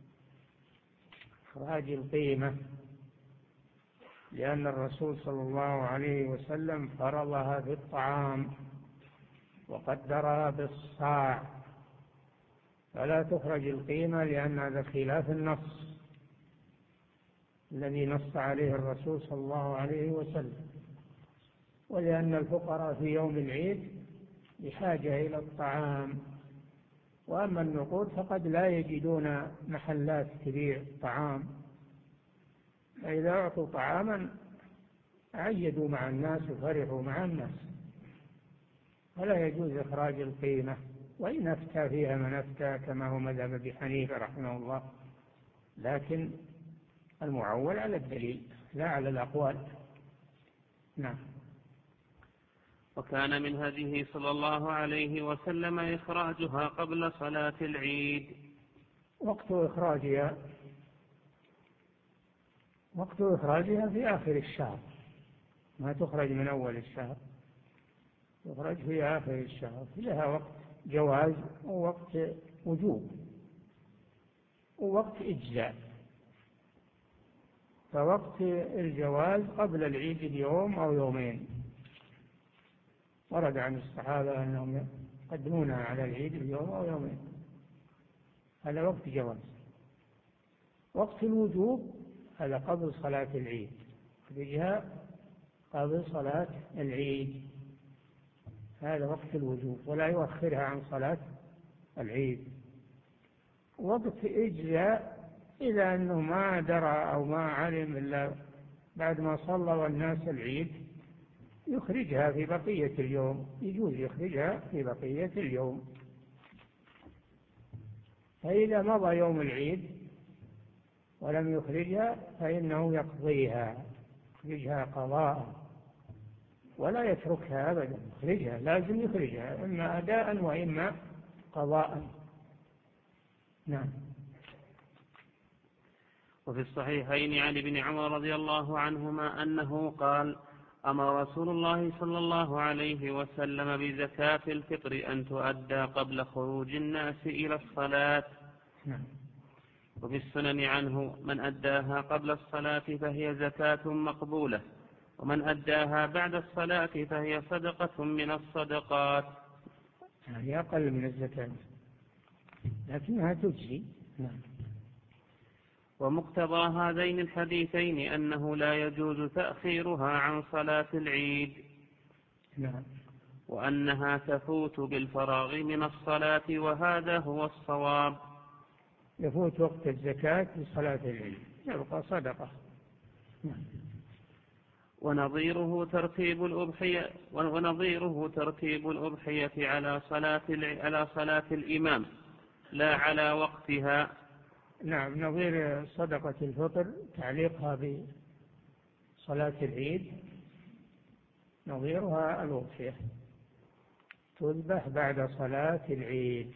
إخراج القيمة، لأن الرسول صلى الله عليه وسلم فرضها بالطعام وقدرها بالصاع، فلا تخرج القيمة، لأن هذا خلاف النص الذي نص عليه الرسول صلى الله عليه وسلم، ولأن الفقراء في يوم العيد بحاجة إلى الطعام، وأما النقود فقد لا يجدون محلات تبيع طعام، فإذا أعطوا طعاما عيدوا مع الناس وفرحوا مع الناس، فلا يجوز إخراج القيمة، وإن أفتى فيها من أفتى كما هو مذهب أبي حنيفة رحمه الله، لكن المعول على الدليل لا على الأقوال. نعم. وكان من هديه صلى الله عليه وسلم إخراجها قبل صلاة العيد. وقت إخراجها وقت إخراجها في آخر الشهر، ما تخرج من أول الشهر، تخرج في آخر الشهر، لها وقت جواز ووقت وجوب ووقت إجزاء. فوقت الجواز قبل العيد بيوم أو يومين، ورد عن الصحابة أنهم يقدمونها على العيد بيوم أو يومين، هذا وقت جواز. وقت الوجوب هذا قبل صلاة العيد، بجاء قبل صلاة العيد، هذا وقت الوجوب ولا يؤخرها عن صلاة العيد. وقت إجزاء إذا أنه ما درى أو ما علم إلا بعد ما صلى والناس العيد يخرجها في بقية اليوم، يجوز يخرجها في بقية اليوم. فإذا مضى يوم العيد ولم يخرجها فإنه يقضيها، يخرجها قضاء ولا يتركها أبدا، يخرجها، لازم يخرجها إما أداء وإما قضاء. نعم. وفي الصحيحين عن ابن عمر رضي الله عنهما أنه قال: أمر رسول الله صلى الله عليه وسلم بزكاة الفطر أن تؤدى قبل خروج الناس إلى الصلاة. نعم. وفي السنن عنه: من أداها قبل الصلاة فهي زكاة مقبولة، ومن أداها بعد الصلاة فهي صدقة من الصدقات. هي أقل من الزكاة لكنها تجزي. نعم. ومقتضى هذين الحديثين أنه لا يجوز تأخيرها عن صلاة العيد. نعم. وأنها تفوت بالفراغ من الصلاة، وهذا هو الصواب. يفوت وقت الزكاة بصلاة العيد، يبقى صدقة. نعم. ونظيره ترتيب الأضحية ونظيره ترتيب الأضحية على صلاة على صلاة الإمام لا على وقتها. نعم. نظير صدقة الفطر تعليقها بصلاة العيد، نظيرها الأضحية تذبح بعد صلاة العيد.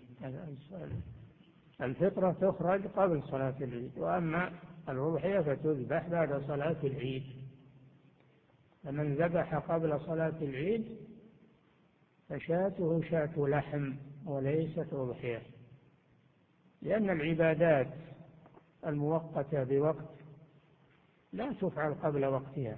الفطرة تخرج قبل صلاة العيد، وأما الأضحية فتذبح بعد صلاة العيد. فمن ذبح قبل صلاة العيد فشاته شاة لحم وليست أضحية، لأن العبادات المؤقتة بوقت لا تفعل قبل وقتها،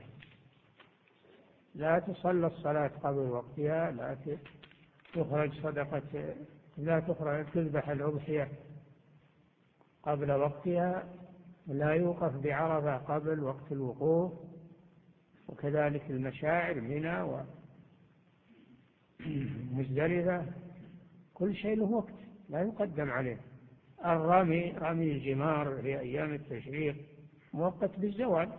لا تصلى الصلاة قبل وقتها، لا تخرج صدقة، لا تخرج تذبح الأضحية قبل وقتها، لا يوقف بعرفة قبل وقت الوقوف، وكذلك المشاعر منى ومزدلفة، كل شيء له وقت لا يقدم عليه. الرمي رمي الجمار في أيام التشريق مؤقت بالزوال،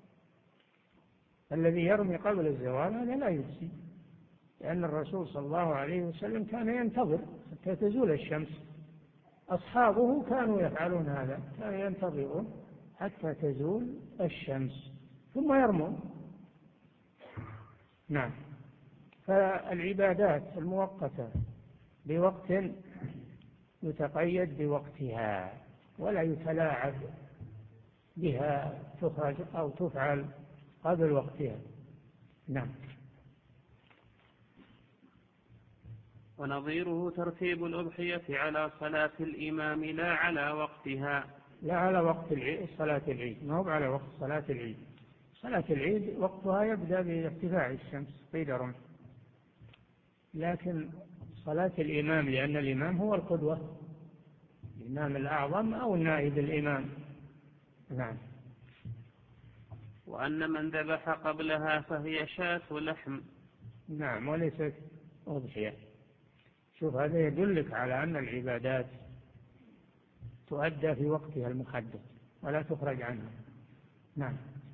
الذي يرمي قبل الزوال هذا لا يجزي، لأن الرسول صلى الله عليه وسلم كان ينتظر حتى تزول الشمس، أصحابه كانوا يفعلون هذا، كانوا ينتظرون حتى تزول الشمس ثم يرمون. نعم. فالعبادات المؤقتة بوقت يتقيد بوقتها ولا يتلاعب بها، تخرج أو تفعل قبل وقتها. نعم. ونظيره ترتيب الأضحية على صلاة الإمام لا على وقتها، لا على وقت العيد، صلاة العيد ما هو على وقت صلاة العيد. صلاة العيد وقتها يبدأ بارتفاع الشمس قيد رمح، لكن صلاة الإمام لأن الإمام هو القدوة، الإمام الأعظم أو النائب الإمام. نعم. وأن من ذبح قبلها فهي شاة لحم. نعم، وليست أضحية. شوف، هذا يدلك على أن العبادات تؤدى في وقتها المحدد ولا تخرج عنه. نعم.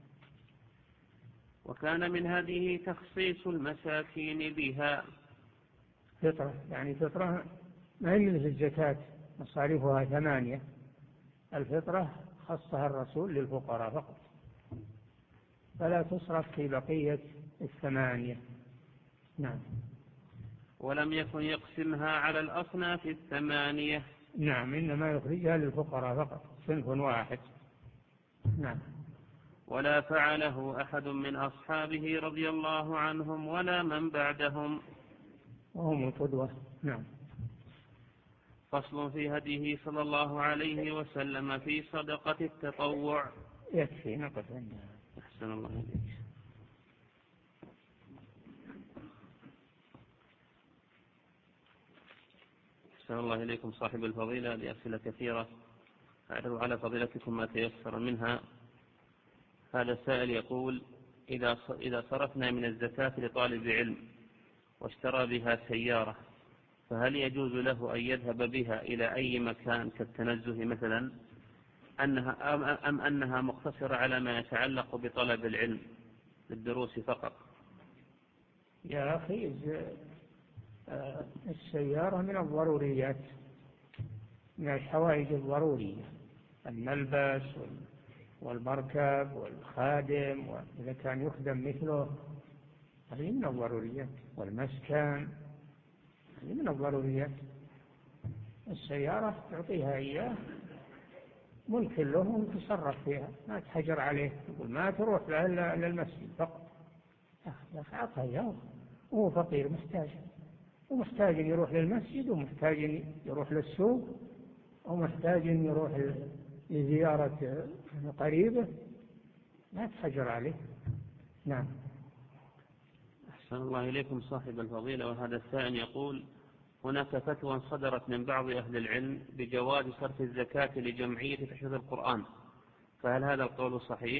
وكان من هذه تخصيص المساكين بها. فطرة، يعني فطرة ما هي مثل الزكاة مصاريفها ثمانية، الفطرة خصها الرسول للفقراء فقط، فلا تصرف في بقية الثمانية. نعم. ولم يكن يقسمها على الأصناف الثمانية. نعم، إنما يخرجها للفقراء فقط، صنف واحد. نعم. ولا فعله أحد من أصحابه رضي الله عنهم ولا من بعدهم، وهم القدوة. نعم. فصل في هديه صلى الله عليه وسلم في صدقة التطوع. يكفي نقف عندها. أحسن الله إليك. أحسن الله إليكم صاحب الفضيلة، لأسئلة كثيرة أعرض على فضيلتكم ما تيسر منها. هذا السائل يقول: إذا إذا صرفنا من الزكاة لطالب علم واشترى بها سيارة، فهل يجوز له أن يذهب بها إلى أي مكان كالتنزه مثلا، أنها أم أنها مقتصرة على ما يتعلق بطلب العلم للدروس فقط؟ يا أخي، السيارة من الضروريات، من الحوائج الضرورية، الملبس والمركب والخادم، وإذا كان يخدم مثله هذه من الضروريات، والمسكن هذه من الضروريات. السيارة تعطيها إياه ملك له وتصرف فيها، ما تحجر عليه، يقول ما تروح إلا للمسجد فقط، أعطها إياه، وهو فقير محتاج، ومحتاج يروح للمسجد، ومحتاج يروح للسوق، ومحتاج يروح لزيارة قريبه، لا تحجر عليه. نعم. أحسن الله إليكم صاحب الفضيلة. وهذا السائل يقول: هناك فتوى صدرت من بعض أهل العلم بجواز صرف الزكاة لجمعية تحفيظ القرآن، فهل هذا القول صحيح؟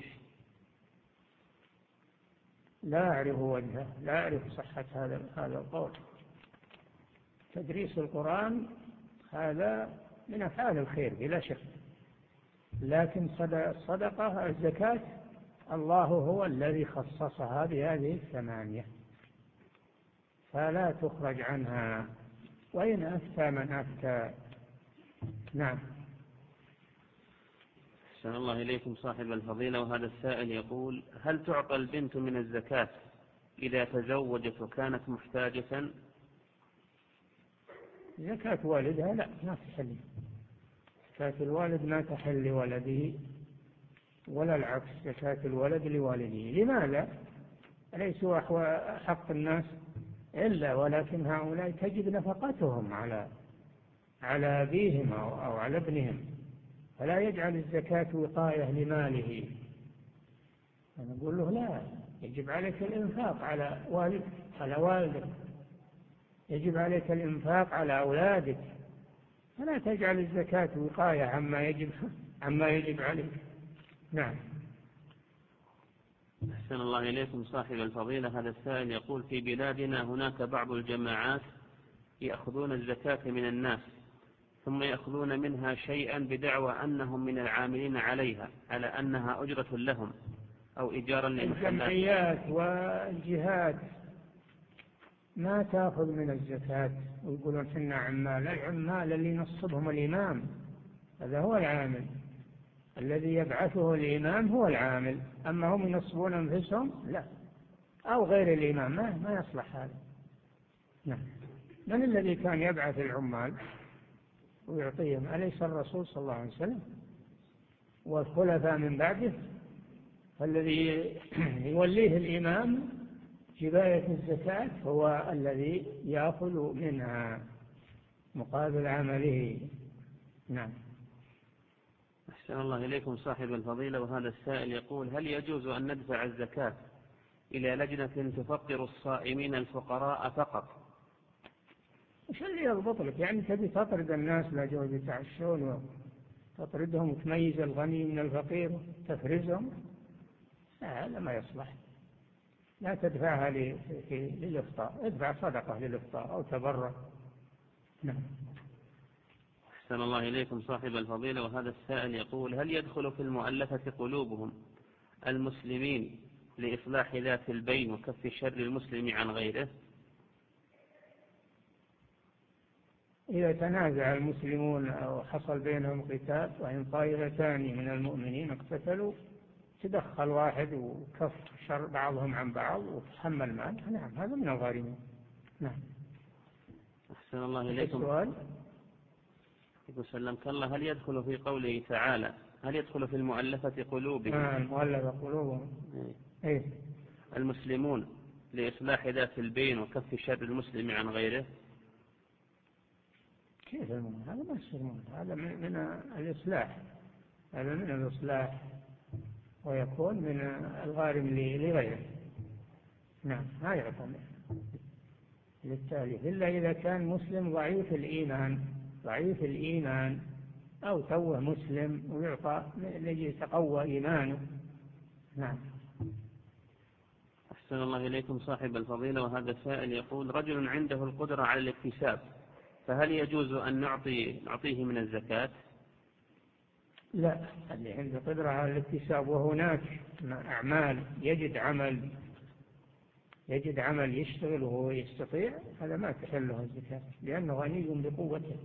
لا أعرف وجهه، لا أعرف صحة هذا هذا القول. تدريس القرآن هذا من أفعال الخير بلا شك، لكن الصدقة الزكاة الله هو الذي خصصها بهذه الثمانية، فلا تخرج عنها، وإن أفتى من أفتى. نعم. أحسن الله إليكم صاحب الفضيلة. وهذا السائل يقول: هل تعطى البنت من الزكاة إذا تزوجت وكانت محتاجة؟ زكاة والدها لا، ما تحل. زكاة الوالد ما تحل لولده، ولا العكس، زكاة الولد لوالده. لماذا؟ ليسوا حق الناس إلا، ولكن هؤلاء تجب نفقتهم على على أبيهم أو على ابنهم، فلا يجعل الزكاة وقاية لماله. أنا أقول له لا، يجب عليك الإنفاق على والد على والدك، يجب عليك الإنفاق على أولادك، فلا تجعل الزكاة وقاية عما يجب عما يجب عليك. نعم. أحسن الله إليكم صاحب الفضيلة. هذا السائل يقول: في بلادنا هناك بعض الجماعات يأخذون الزكاة من الناس ثم يأخذون منها شيئا بدعوى أنهم من العاملين عليها على أنها أجرة لهم أو إيجارا للمحلات. الجمعيات والجهات ما تأخذ من الزكاة ويقولون حنا عمال. العمال اللي ينصبهم الإمام هذا هو العامل، الذي يبعثه الإمام هو العامل. أما هم ينصبون أنفسهم لا، أو غير الإمام ما, ما يصلح هذا. نعم. من الذي كان يبعث العمال ويعطيهم؟ أليس الرسول صلى الله عليه وسلم والخلفاء من بعده؟ فالذي يوليه الإمام جباية الزكاة هو الذي يأخذ منها مقابل عمله. نعم. أحسن الله إليكم صاحب الفضيلة. وهذا السائل يقول: هل يجوز أن ندفع الزكاة إلى لجنة تفطر الصائمين الفقراء فقط؟ وش اللي يضبط لك؟ يعني تبي تطرد الناس لا جو يتعشون وتطردهم وتميز الغني من الفقير تفرزهم؟ هذا ما يصلح. لا تدفعها للإفطار، ادفع صدقة للإفطار أو تبرع. نعم. أحسن الله إليكم صاحب الفضيلة. وهذا السائل يقول: هل يدخل في المؤلفة قلوبهم المسلمين لإصلاح ذات البين وكف شر المسلم عن غيره؟ إذا تنازع المسلمون أو حصل بينهم قتال وإن طائفتان من المؤمنين اقتتلوا تدخل واحد وكف شر بعضهم عن بعض وتحمل مال، نعم هذا من الغارمين. نعم. أحسن الله إليكم. السؤال يقول: سلمك الله، هل يدخل في قوله تعالى هل يدخل في المؤلفة قلوبهم آه المؤلفة قلوبهم إيه. إيه؟ المسلمون لإصلاح ذات البين وكف شر المسلم عن غيره؟ كيف المؤمن؟ هذا ما يصير مؤمن، هذا من, من الإصلاح، هذا من الإصلاح ويكون من الغارم لغيره. نعم ما يعطى للتالي إلا إذا كان مسلم ضعيف الإيمان ضعيف الإيمان أو توه مسلم ويعطى لجي يتقوى إيمانه. نعم. أحسن الله إليكم صاحب الفضيلة. وهذا السائل يقول: رجل عنده القدرة على الاكتساب فهل يجوز أن نعطي نعطيه من الزكاة؟ لا، اللي عنده قدرة على الاكتساب وهناك أعمال يجد عمل يجد عمل يشتغل وهو يستطيع هذا ما تحله الزكاة لأنه غني بقوته.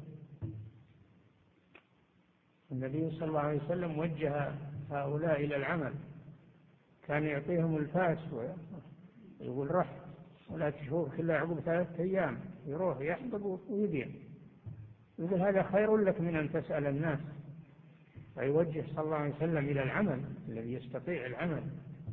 النبي صلى الله عليه وسلم وجه هؤلاء إلى العمل، كان يعطيهم الفاس ويقول رح ولا تشوف إلا عقب ثلاثة أيام يروح يحضر ويبيع، يقول هذا خير لك من أن تسأل الناس. فيوجه صلى الله عليه وسلم إلى العمل الذي يستطيع العمل.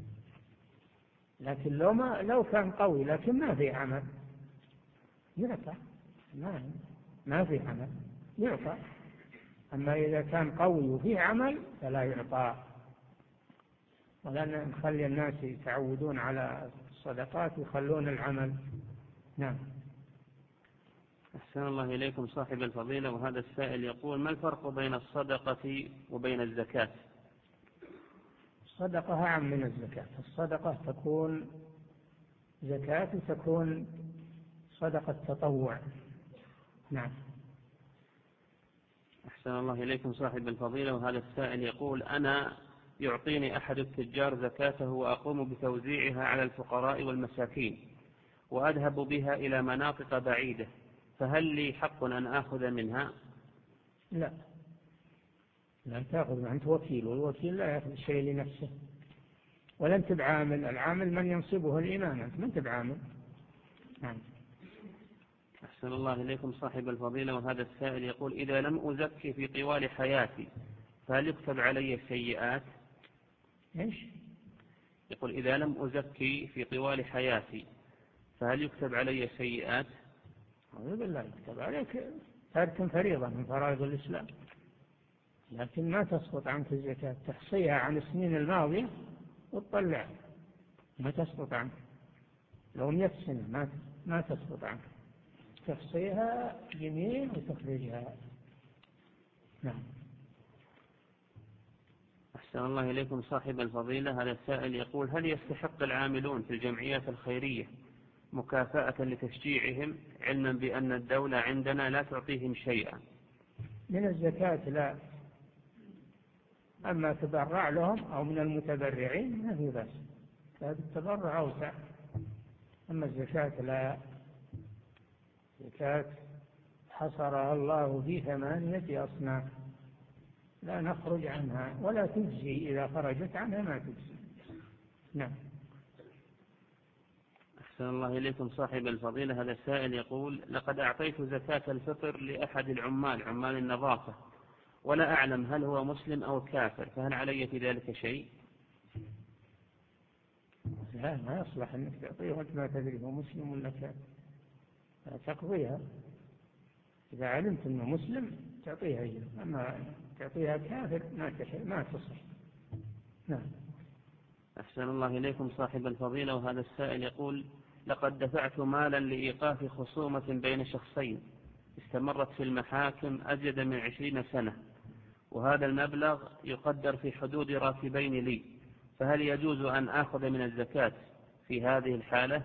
لكن لو ما لو كان قوي لكن ما في عمل يعطى، ما ما في عمل يعطى. أما إذا كان قوي وفيه عمل فلا يعطى. ولأن نخلي الناس يتعودون على الصدقات ويخلون العمل. نعم. أحسن الله إليكم صاحب الفضيلة. وهذا السائل يقول: ما الفرق بين الصدقة وبين الزكاة؟ الصدقة أعم من الزكاة. الصدقة تكون زكاة تكون صدقة تطوع. نعم. أحسن الله إليكم صاحب الفضيلة. وهذا السائل يقول: أنا يعطيني أحد التجار زكاته وأقوم بتوزيعها على الفقراء والمساكين وأذهب بها إلى مناطق بعيدة، فهل لي حق أن آخذ منها؟ لا، لا تأخذ، أنت وكيل والوكيل لا يأخذ شيء لنفسه ولا أنت بعامل. العامل من ينصبه الإمام، أنت من تبعامل. نعم. أحسن الله إليكم صاحب الفضيلة. وهذا السائل يقول: إذا لم أزكي في طوال حياتي فهل يكتب علي سيئات؟ إيش؟ يقول: إذا لم أزكي في طوال حياتي فهل يكتب علي سيئات؟ أعوذ بالله، يكتب عليك تارك فريضة من فرائض الإسلام، لكن ما تسقط عنك الزكاة، تحصيها عن السنين الماضية وتطلع، ما تسقط عنك. لو مئة سنة ما ما تسقط عنك، تحصيها يمين وتخرجها. نعم. أحسن الله إليكم صاحب الفضيلة. هذا السائل يقول: هل يستحق العاملون في الجمعيات الخيرية مكافأة لتشجيعهم، علما بأن الدولة عندنا لا تعطيهم شيئا؟ من الزكاة لا، أما تبرع لهم أو من المتبرعين ما في بأس، هذا التبرع أوسع. أما الزكاة لا، الزكاة حصرها الله في ثمانية أصناف لا نخرج عنها، ولا تجزي إذا خرجت عنها ما تجزي. نعم. أحسن الله إليكم صاحب الفضيلة. هذا السائل يقول: لقد أعطيت زكاة الفطر لأحد العمال عمال النظافة، ولا أعلم هل هو مسلم أو كافر، فهل علي في ذلك شيء؟ لا، ما يصلح أنك تعطيه وأنت ما تدري هو مسلم ولا كافر، تقضيها. إذا علمت أنه مسلم تعطيها إياه، أما تعطيها كافر ما ما تصح. نعم. أحسن الله إليكم صاحب الفضيلة. وهذا السائل يقول: لقد دفعت مالا لإيقاف خصومة بين شخصين استمرت في المحاكم أزيد من عشرين سنة، وهذا المبلغ يقدر في حدود راتبين لي، فهل يجوز أن آخذ من الزكاة في هذه الحالة؟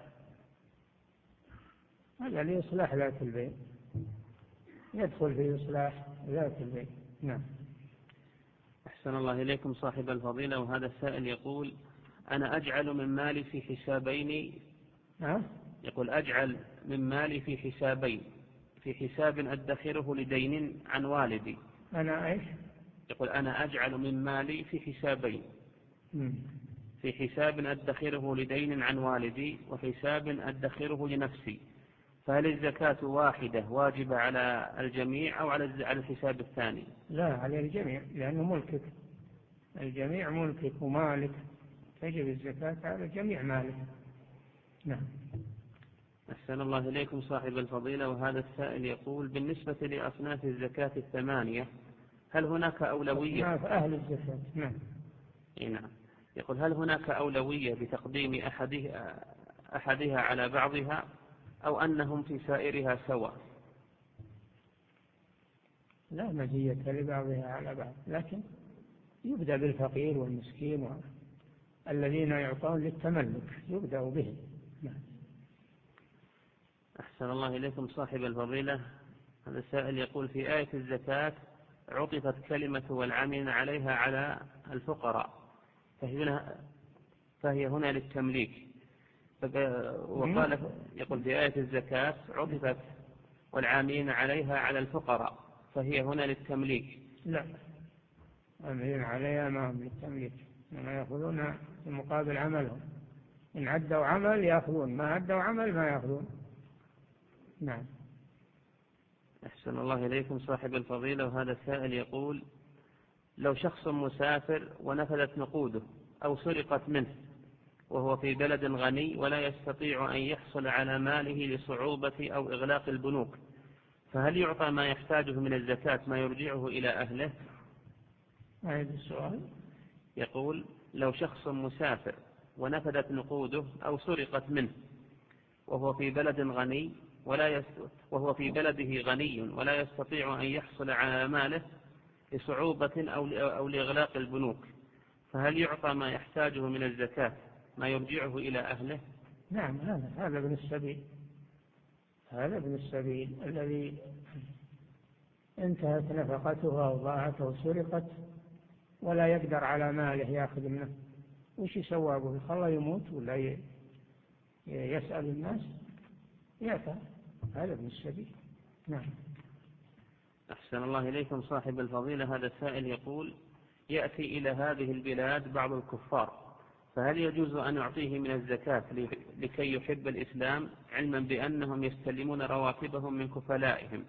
هذا لإصلاح ذات البين، يدخل في إصلاح ذات البين. نعم. أحسن الله إليكم صاحب الفضيلة. وهذا السائل يقول: أنا أجعل من مالي في حسابين. أه؟ يقول: أجعل من مالي في حسابين، في حساب أدخره لدين عن والدي. أنا إيش؟ يقول: أنا أجعل من مالي في حسابين، مم. في حساب أدخره لدين عن والدي، وحساب أدخره لنفسي، فهل الزكاة واحدة واجبة على الجميع أو على الحساب الثاني؟ لا، على الجميع، لأنه ملكك، الجميع ملكك ومالك، تجب الزكاة على جميع مالك. نعم. أحسن الله إليكم صاحب الفضيلة. وهذا السائل يقول: بالنسبة لأصناف الزكاة الثمانية هل هناك أولوية؟ أصناف أهل الزكاة. نعم. نعم. يقول: هل هناك أولوية بتقديم أحدها, أحدها على بعضها، أو أنهم في سائرها سواء؟ لا مزية لبعضها على بعض، لكن يبدأ بالفقير والمسكين الذين يعطون للتملك، يبدأ به. نعم. أحسن الله إليكم صاحب الفضيلة. هذا السائل يقول: في آية الزكاة عطفت كلمة والعاملين عليها على الفقراء، فهي هنا للتمليك، وقال يقول: في آية الزكاة عطفت والعاملين عليها على الفقراء، فهي هنا للتمليك. لا، عاملين عليها ما هم للتمليك، ما يأخذون في مقابل عملهم، إن عدوا عمل يأخذون، ما عدوا عمل ما يأخذون. نعم. أحسن الله إليكم صاحب الفضيلة. وهذا السائل يقول: لو شخص مسافر ونفذت نقوده أو سرقت منه وهو في بلد غني ولا يستطيع أن يحصل على ماله لصعوبة أو إغلاق البنوك، فهل يعطى ما يحتاجه من الزكاة ما يرجعه إلى أهله؟ أعيد السؤال. يقول: لو شخص مسافر ونفذت نقوده أو سرقت منه وهو في بلد غني ولا يست... وهو في بلده غني ولا يستطيع أن يحصل على ماله لصعوبة أو أو لإغلاق البنوك، فهل يعطى ما يحتاجه من الزكاة ما يرجعه إلى أهله؟ نعم، هذا هذا ابن السبيل، هذا ابن السبيل الذي انتهت نفقتها وضاعته وسرقت ولا يقدر على ماله يأخذ منه، وش يسوى به؟ خلاه يموت ولا يسأل الناس؟ يأتى، هذا ابن السبيل. نعم. أحسن الله إليكم صاحب الفضيلة. هذا السائل يقول: يأتي إلى هذه البلاد بعض الكفار، فهل يجوز أن يعطيه من الزكاة لكي يحب الإسلام، علما بأنهم يستلمون رواتبهم من كفلائهم؟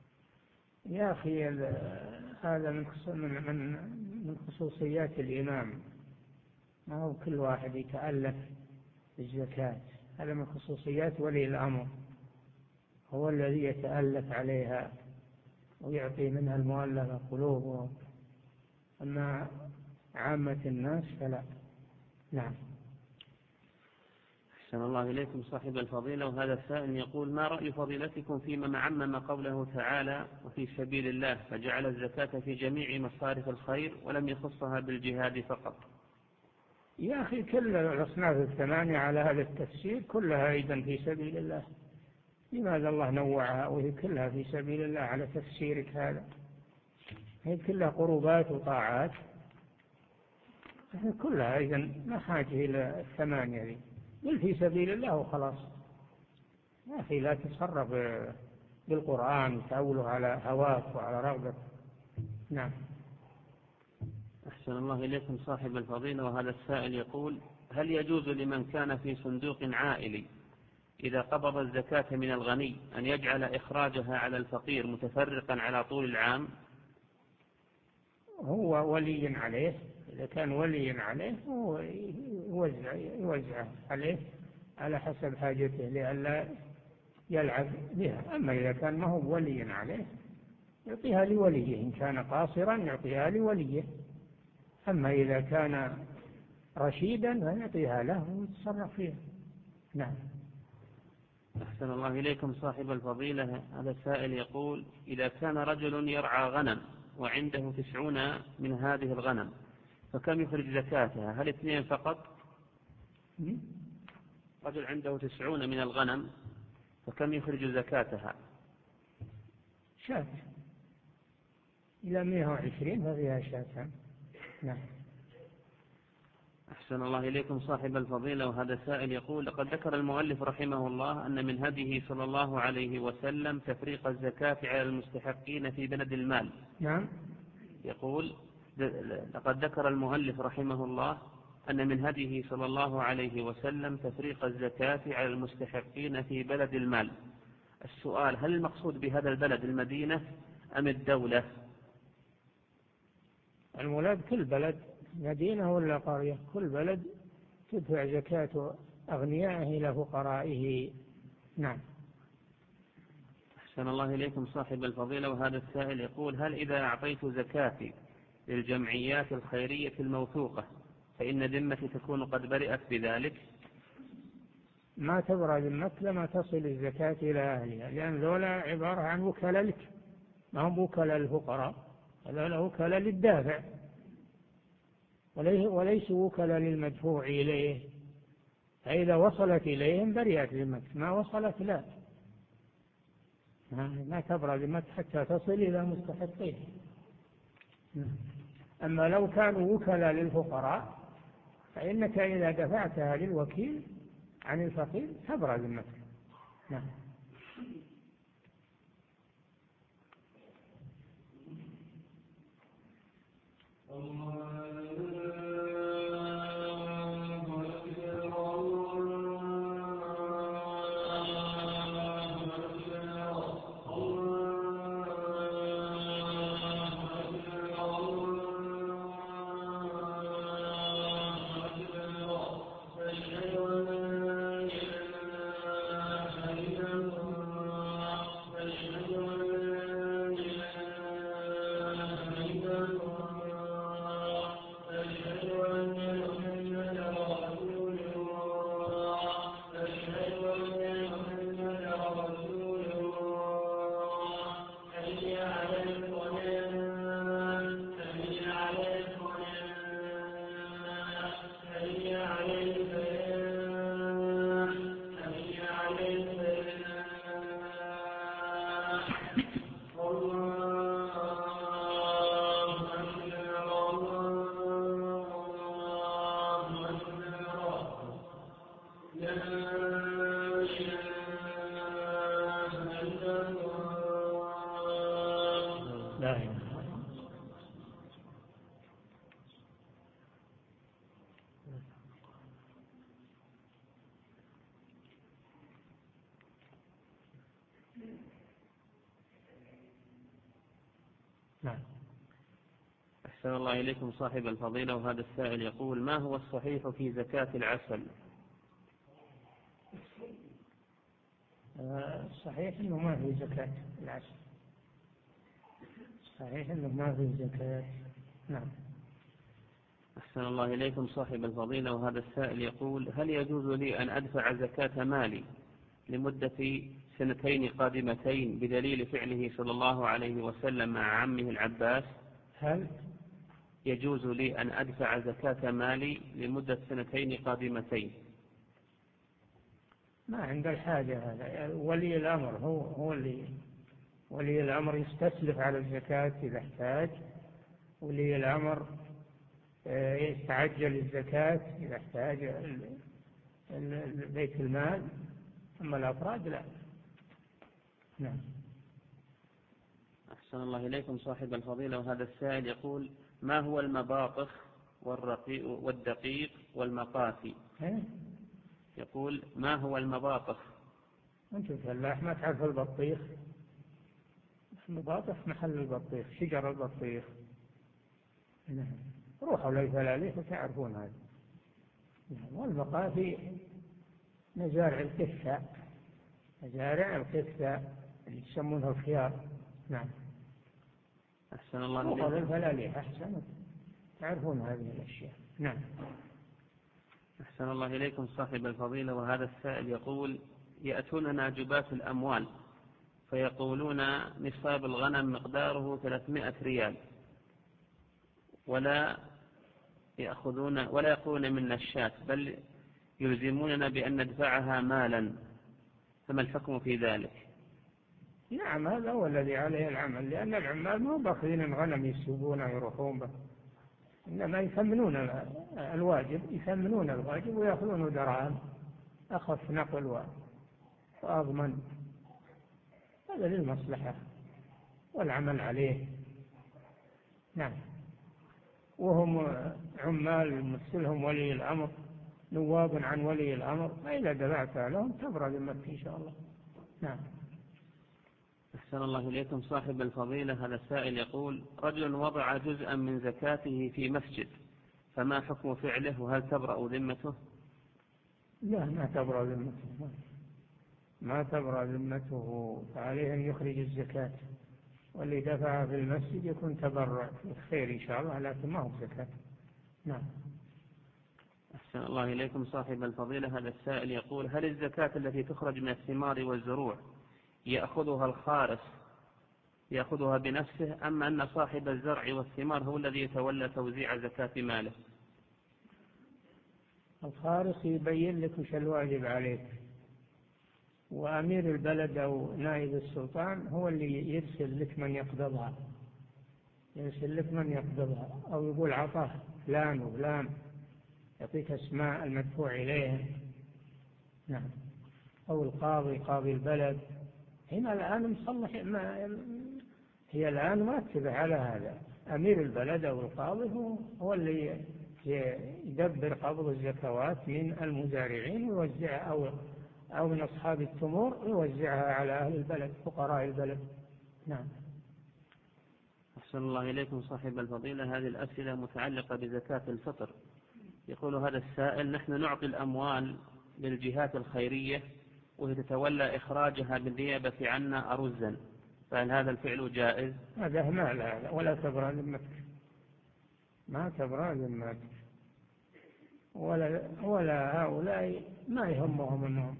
يا أخي، هذا من من من خصوصيات الإمام، ما هو كل واحد يتألف الزكاة، هذا من خصوصيات ولي الأمر، هو الذي يتألف عليها ويعطي منها المؤلفة قلوبهم، أما عامة الناس فلا. نعم. أحسن الله إليكم صاحب الفضيلة، وهذا السائل يقول: ما رأي فضيلتكم فيما عمم قوله تعالى وفي سبيل الله فجعل الزكاة في جميع مصارف الخير ولم يخصها بالجهاد فقط؟ يا أخي كل الأصناف الثمانية على هذا التفسير كلها أيضا في سبيل الله، لماذا الله نوعها وهي كلها في سبيل الله على تفسيرك هذا؟ هي كلها قربات وطاعات، كلها أيضا ما حاجة إلى الثمانية ذي، قل في سبيل الله وخلاص. يا أخي لا تصرف بالقرآن وتأوله على هواك وعلى رغبك. نعم. أحسن الله إليكم صاحب الفضيلة، وهذا السائل يقول: هل يجوز لمن كان في صندوق عائلي إذا قبض الزكاة من الغني أن يجعل إخراجها على الفقير متفرقا على طول العام؟ هو ولي عليه، إذا كان ولي عليه هو يوزع يوزع عليه على حسب حاجته لئلا يلعب بها. أما إذا كان ما هو ولي عليه يعطيها لوليه، إن كان قاصرا يعطيها لوليه، أما إذا كان رشيدا فيعطيها له ويتصرف فيها. نعم. أحسن الله إليكم صاحب الفضيلة، هذا السائل يقول: إذا كان رجل يرعى غنم وعنده تسعون من هذه الغنم فكم يخرج زكاتها؟ هل اثنين فقط؟ رجل عنده تسعون من الغنم فكم يخرج زكاتها؟ شاة إلى مئة وعشرين ففيها شاة. نعم. أحسن الله إليكم صاحب الفضيلة، وهذا السائل يقول: لقد ذكر المؤلف رحمه الله أن من هديه صلى الله عليه وسلم تفريق الزكاة على المستحقين في بلد المال. نعم. يقول: لقد ذكر المؤلف رحمه الله أن من هديه صلى الله عليه وسلم تفريق الزكاة على المستحقين في بلد المال. السؤال: هل المقصود بهذا البلد المدينة أم الدولة؟ المراد كل بلد، مدينة ولا قرية، كل بلد تدفع زكاة أغنيائه إلى فقرائه. نعم. أحسن الله إليكم صاحب الفضيلة، وهذا السائل يقول: هل إذا أعطيت زكاتي للجمعيات الخيرية الموثوقة فإن ذمتي تكون قد برئت بذلك؟ ما تبرأ ذمتك لما تصل الزكاة إلى أهلها، لأن ذولا عبارة عن وكلاء لك، ما هم وكلاء الفقراء، هذول وكلاء للدافع وليسوا وكلاء للمدفوع إليه، فإذا وصلت إليهم برئت ذمتك، ما وصلت لا، ما تبرأ ذمتك حتى تصل إلى مستحقيه. أما لو كانوا وكلاء للفقراء فإنك إذا دفعتها للوكيل عن الفقير تبرأ ذمتك. نعم. أحسن الله إليكم صاحب الفضيلة، وهذا السائل يقول: ما هو الصحيح في زكاة العسل؟ صحيح أنه ما في زكاة العسل، صحيح أنه ما في زكاة. نعم. أحسن الله إليكم صاحب الفضيلة، وهذا السائل يقول: هل يجوز لي أن أدفع زكاة مالي لمدة سنتين قادمتين بدليل فعله صلى الله عليه وسلم مع عمه العباس؟ هل يجوز لي أن أدفع زكاة مالي لمدة سنتين قادمتين؟ ما عند الحاجة هذا، ولي الأمر هو هو اللي ولي الأمر يستسلف على الزكاة إذا احتاج، ولي الأمر يتعجل الزكاة إذا احتاج بيت المال، أما الأفراد لا. نعم. أحسن الله إليكم صاحب الفضيلة، وهذا السائل يقول: ما هو المباطخ والرقيق والدقيق والمقاسي؟ يقول: ما هو المباطخ؟ أنت فلاح ما تعرف البطيخ؟ المباطخ محل البطيخ، شجر البطيخ. نعم. روحوا للفلاليح وتعرفون هذا. والمقاسي مزارع القثة، مزارع القثة اللي يسمونها الخيار. نعم. أحسن الله إليكم. روحوا للفلاليح أحسن تعرفون هذه الأشياء. نعم. أحسن الله إليكم صاحب الفضيلة، وهذا السائل يقول: يأتوننا جباة الأموال فيقولون نصاب الغنم مقداره ثلاثمائة ريال، ولا يأخذون ولا يقولون منا الشاة، بل يلزموننا بأن ندفعها مالا، فما الحكم في ذلك؟ نعم، هذا هو الذي عليه العمل، لأن العمال ما باخذين الغنم يسوقون ويروحون به، إنما يثمنون الواجب، يثمنون الواجب ويأخذون دراهم، أخف نقل وأضمن. هذا للمصلحة والعمل عليه. نعم. وهم عمال يمثلهم ولي الأمر، نواب عن ولي الأمر، فإذا دفعتها لهم تبرأ ذمتك إن شاء الله. نعم. أحسن الله إليكم صاحب الفضيلة، هذا السائل يقول: رجل وضع جزءا من زكاته في مسجد، فما حكم فعله وهل تبرأ ذمته؟ لا، ما تبرأ ذمته، ما تبرأ ذمته، فعليه أن يخرج الزكاة، واللي دفع في المسجد يكون تبرع في الخير إن شاء الله، لكن ما هو زكاة. نعم. أحسن الله إليكم صاحب الفضيلة، هذا السائل يقول: هل الزكاة التي تخرج من الثمار والزروع يأخذها الخارص يأخذها بنفسه، أم أن صاحب الزرع والثمار هو الذي يتولى توزيع زكاة ماله؟ الخارص يبين لك وش الواجب عليك، وأمير البلد أو نائب السلطان هو اللي يرسل لك من يقبضها، يرسل لك من يقبضها، أو يقول عطاه فلان وفلان، يعطيك اسماء المدفوع إليهم. نعم. أو القاضي، قاضي البلد. هنا الآن مصلح، ما هي الآن مرتبة على هذا، أمير البلد أو القاضي هو, هو اللي يدبر قبض الزكوات من المزارعين ويوزعها، أو أو من أصحاب التمور ويوزعها على أهل البلد، فقراء البلد. نعم. أحسن الله إليكم صاحب الفضيلة، هذه الأسئلة متعلقة بزكاة الفطر. يقول هذا السائل: نحن نعطي الأموال للجهات الخيرية وهي تتولى إخراجها بالنيابة عنا أرزا، فهل هذا الفعل جائز؟ هذا مال هذا، ولا تبرأ ذمتك، ما تبرأ ذمتك، ولا ولا هؤلاء ما يهمهم أنهم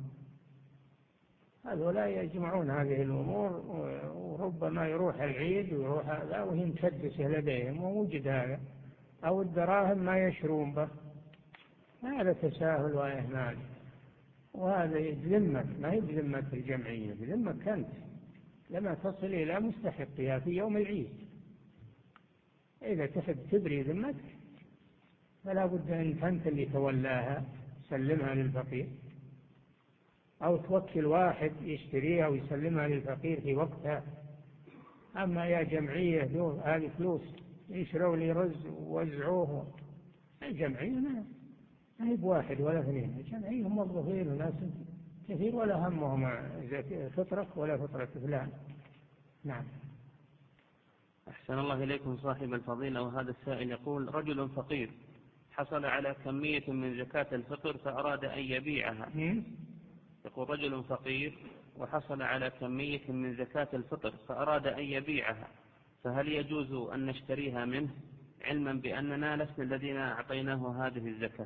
هؤلاء يجمعون هذه الأمور، وربما يروح العيد ويروح هذا وهي مكدسة لديهم ووجد هذا، أو الدراهم ما يشرون به. هذا تساهل وإهمال، وهذا يذمك، ما يذمك الجمعية، يذمك أنت لما تصل إلى مستحقها في يوم العيد. إذا تحب تبري ذمتك فلا بد أن أنت اللي تولاها، سلمها للفقير، أو توكل واحد يشتريها ويسلمها للفقير في وقتها. أما يا جمعية دول هذه فلوس يشروا لي رز ووزعوه، الجمعية ما هي بواحد ولا اثنين، الجمعية هم موظفين وناس كثير ولا همهم فطرك ولا فطرة فلان. نعم. أحسن الله إليكم صاحب الفضيلة، وهذا السائل يقول: رجل فقير حصل على كمية من زكاة الفطر فأراد أن يبيعها. يقول: رجل فقير وحصل على كمية من زكاة الفطر فأراد أن يبيعها، فهل يجوز أن نشتريها منه؟ علما بأننا لسنا الذين أعطيناه هذه الزكاة؟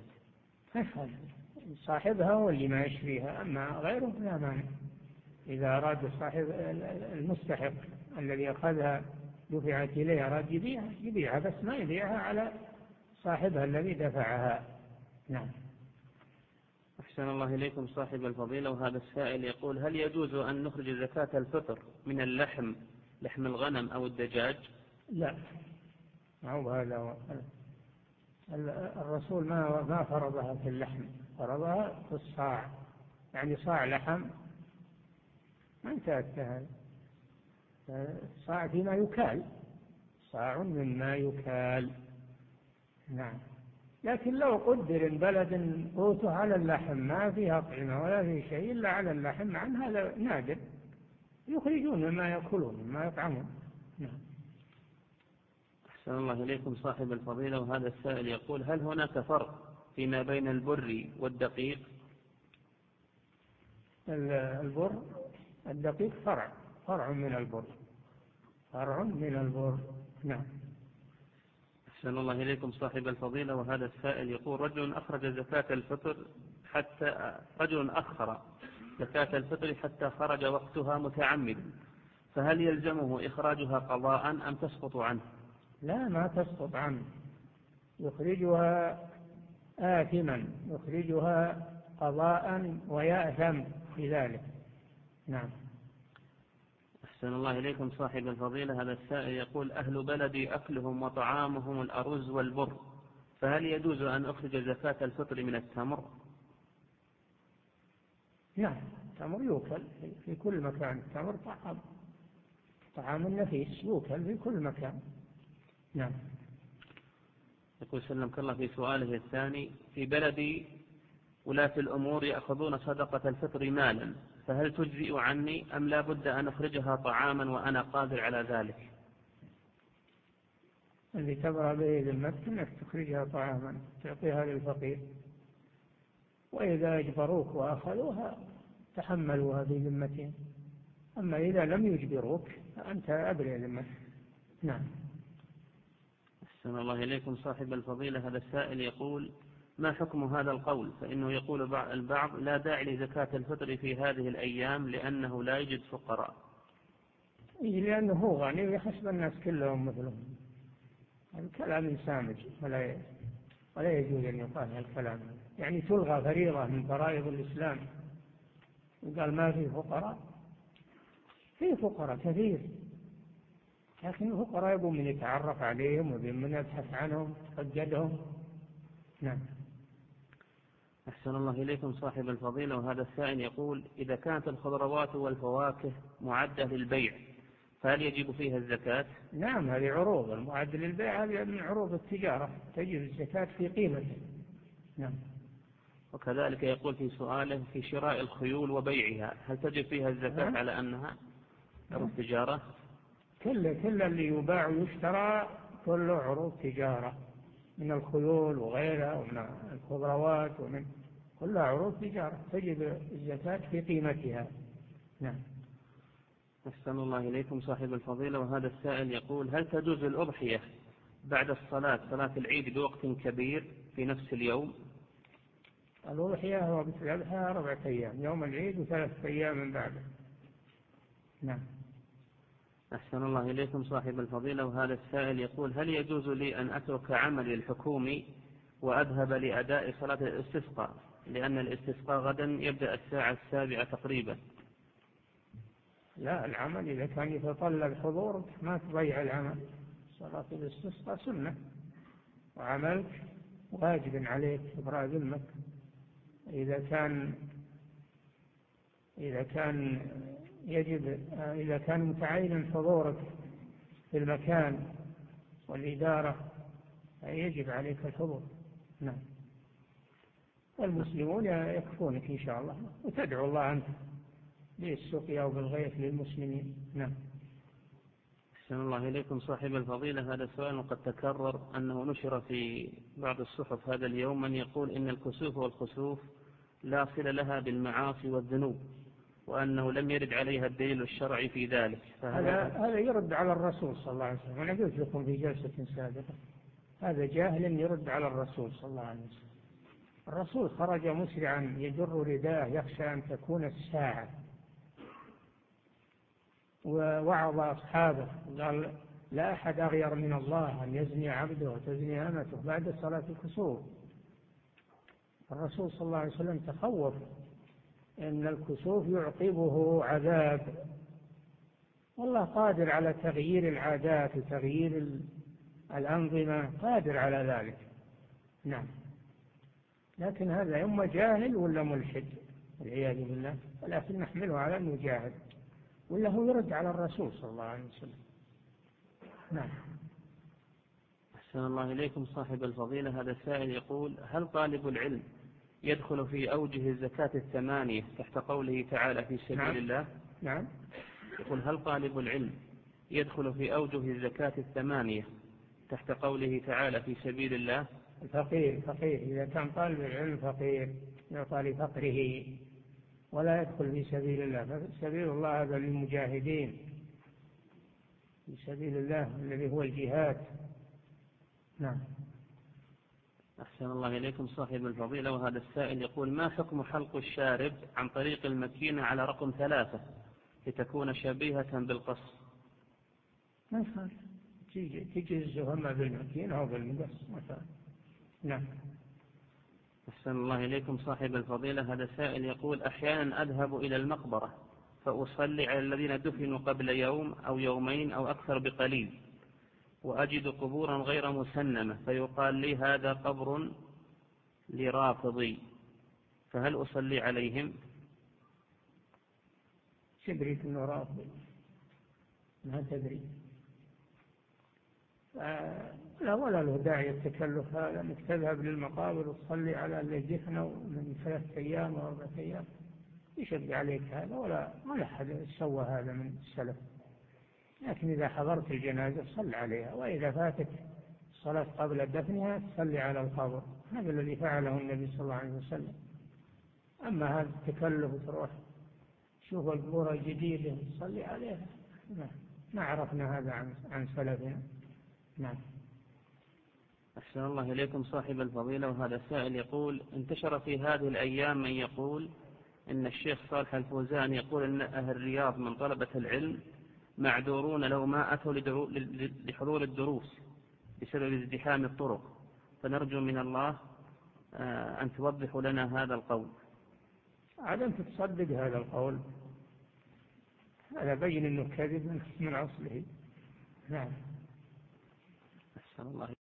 صاحبها هو اللي ما يشريها، أما غيره لا مانع. إذا أراد صاحب المستحق الذي أخذها دفعت إليه أراد يبيعها يبيعها، بس ما يبيعها على صاحبها الذي دفعها. نعم. أحسن الله إليكم صاحب الفضيلة، وهذا السائل يقول: هل يجوز أن نخرج زكاة الفطر من اللحم، لحم الغنم أو الدجاج؟ لا، ما هو هذا. الرسول ما ما فرضها في اللحم، فرضها في الصاع، يعني صاع لحم ما انتهت هذا. صاع فيما يكال، صاع مما يكال. نعم. لكن لو قدر إن بلد قوته على اللحم ما فيها طعمة ولا في شيء إلا على اللحم، عن هذا نادر، يخرجون مما يأكلون مما يطعمون. نعم. أحسن الله إليكم صاحب الفضيلة، وهذا السائل يقول: هل هناك فرق فيما بين البر والدقيق؟ البر الدقيق فرع فرع من البر فرع من البر. نعم. أحسن الله إليكم صاحب الفضيلة، وهذا السائل يقول: رجل أخرج زكاة الفطر حتى رجل أخر زكاة الفطر حتى خرج وقتها متعمدا، فهل يلزمه إخراجها قضاء أم تسقط عنه؟ لا، ما تسقط عنه، يخرجها آثما، يخرجها قضاء ويأثم بذلك. نعم. أحسن الله إليكم صاحب الفضيلة، هذا السائل يقول: أهل بلدي أكلهم وطعامهم الأرز والبر، فهل يجوز أن أخرج زكاة الفطر من التمر؟ نعم، التمر يوكل في كل مكان، التمر طعام طعام نفيس يوكل في كل مكان. نعم. يقول سلمك الله في سؤاله الثاني: في بلدي ولاة الأمور يأخذون صدقة الفطر مالا، فهل تجزئ عني أم لا بد أن أخرجها طعاما وأنا قادر على ذلك؟ اللي تبرأ به ذمتك أنك تخرجها طعاما تعطيها للفقير، وإذا أجبروك وأخذوها تحملوها في ذمتهم، أما إذا لم يجبروك فأنت أبرئ ذمتك. نعم. أحسن الله إليكم صاحب الفضيلة، هذا السائل يقول: ما حكم هذا القول؟ فإنه يقول البعض: لا داعي لزكاة الفطر في هذه الأيام لأنه لا يوجد فقراء. لأنه هو غني ويحسب الناس كلهم مثلهم. الكلام سامج ولا ولا يجوز أن يقال هالكلام، يعني تلغى فريضة من فرائض الإسلام وقال ما في فقراء. في فقراء كثير، لكن الفقراء يبون من يتعرف عليهم ومن يبحث عنهم يتفقدهم. نعم. أحسن الله إليكم صاحب الفضيلة، وهذا السائل يقول: إذا كانت الخضروات والفواكه معدة للبيع فهل يجب فيها الزكاة؟ نعم، هذه عروض، المعدة للبيع هذه من عروض التجارة تجب الزكاة في قيمته. نعم. وكذلك يقول في سؤاله: في شراء الخيول وبيعها هل تجب فيها الزكاة نعم. على أنها عروض تجارة؟ كل كل اللي يباع ويشترى كله عروض تجارة، من الخيول وغيرها ومن الخضروات ومن كلها عروض تجارة تجب الزكاة في قيمتها. نعم. أحسن الله إليكم صاحب الفضيلة، وهذا السائل يقول: هل تجوز الأضحية بعد الصلاة صلاة العيد بوقت كبير في نفس اليوم؟ الأضحية هو بتذبحها أربعة أيام، يوم العيد وثلاثة أيام من بعده. نعم. أحسن الله إليكم صاحب الفضيلة، وهذا السائل يقول: هل يجوز لي أن أترك عملي الحكومي وأذهب لأداء صلاة الاستسقاء، لأن الاستسقاء غدا يبدأ الساعة السابعة تقريبا؟ لا، العمل إذا كان يتطلب حضورك ما تضيع العمل. صلاة الاستسقاء سنة وعملك واجب عليك إبراء ذمك. إذا كان إذا كان يجب إذا كان متعين حضورك في المكان والإدارة يجب عليك الحضور. نعم. والمسلمون يكفونك إن شاء الله، وتدعو الله أنت بالسقيا وبالغيث للمسلمين. نعم. أحسن الله إليكم صاحب الفضيلة، هذا السؤال وقد تكرر أنه نشر في بعض الصحف هذا اليوم من يقول إن الكسوف والخسوف لا صلة لها بالمعاصي والذنوب، وأنه لم يرد عليها الدليل الشرعي في ذلك. هذا هذا يرد على الرسول صلى الله عليه وسلم. أنا قلت لكم في جلسة سابقة هذا جاهل يرد على الرسول صلى الله عليه وسلم. الرسول خرج مسرعا يجر رداءه يخشى أن تكون الساعة، ووعظ أصحابه قال لا أحد أغير من الله أن يزني عبده وتزني أمته بعد صلاة الكسوف. الرسول صلى الله عليه وسلم تخوف أن الكسوف يعقبه عذاب، والله قادر على تغيير العادات وتغيير الأنظمة، قادر على ذلك. نعم، لكن هذا إما جاهل ولا ملحد والعياذ بالله، ولكن نحمله على أنه جاهل، ولا هو يرد على الرسول صلى الله عليه وسلم. نعم. أحسن الله إليكم صاحب الفضيلة. هذا السائل يقول: هل طالب العلم يدخل في أوجه الزكاة الثمانية تحت قوله تعالى في سبيل نعم. الله؟ نعم. يقول: هل طالب العلم يدخل في أوجه الزكاة الثمانية تحت قوله تعالى في سبيل الله؟ الفقير فقير، إذا كان طالب العلم فقير يعطى لفقره ولا يدخل في سبيل الله. سبيل الله هذا للمجاهدين في سبيل الله الذي هو الجهاد. نعم. أحسن الله إليكم صاحب الفضيلة. وهذا السائل يقول: ما حكم حلق الشارب عن طريق المكينة على رقم ثلاثة لتكون شبيهة بالقص؟ ما يفعل، تجزه أما بالمكينة أو بالمقص مثلا. نعم. أحسن الله إليكم صاحب الفضيلة. هذا سائل يقول: أحيانا أذهب إلى المقبرة فأصلي على الذين دفنوا قبل يوم أو يومين أو أكثر بقليل، وأجد قبورا غير مسنمة، فيقال لي هذا قبر لرافضي، فهل أصلي عليهم؟ تدري أنه رافضي؟ ما تدري. لا ولا له داعي التكلف هذا، انك تذهب للمقابر وتصلي على اللي دفنوا من ثلاثة ايام او اربعة ايام، يشد عليك هذا، ولا ولا حد سوى هذا من السلف. لكن اذا حضرت الجنازه صل عليها، واذا فاتت الصلاه قبل دفنها صلي على القبر، هذا الذي فعله النبي صلى الله عليه وسلم. اما هذا التكلف وتروح شوف القبور الجديده صلي عليها، ما عرفنا هذا عن عن سلفنا. نعم. أحسن الله إليكم صاحب الفضيلة. وهذا السائل يقول: انتشر في هذه الأيام من يقول إن الشيخ صالح الفوزان يقول إن أهل الرياض من طلبة العلم معذورون لو ما أتوا لحضور الدروس بسبب ازدحام الطرق، فنرجو من الله أن توضحوا لنا هذا القول. عدم تصدق هذا القول، هذا بين أنه كذب من أصله. نعم. أحسن الله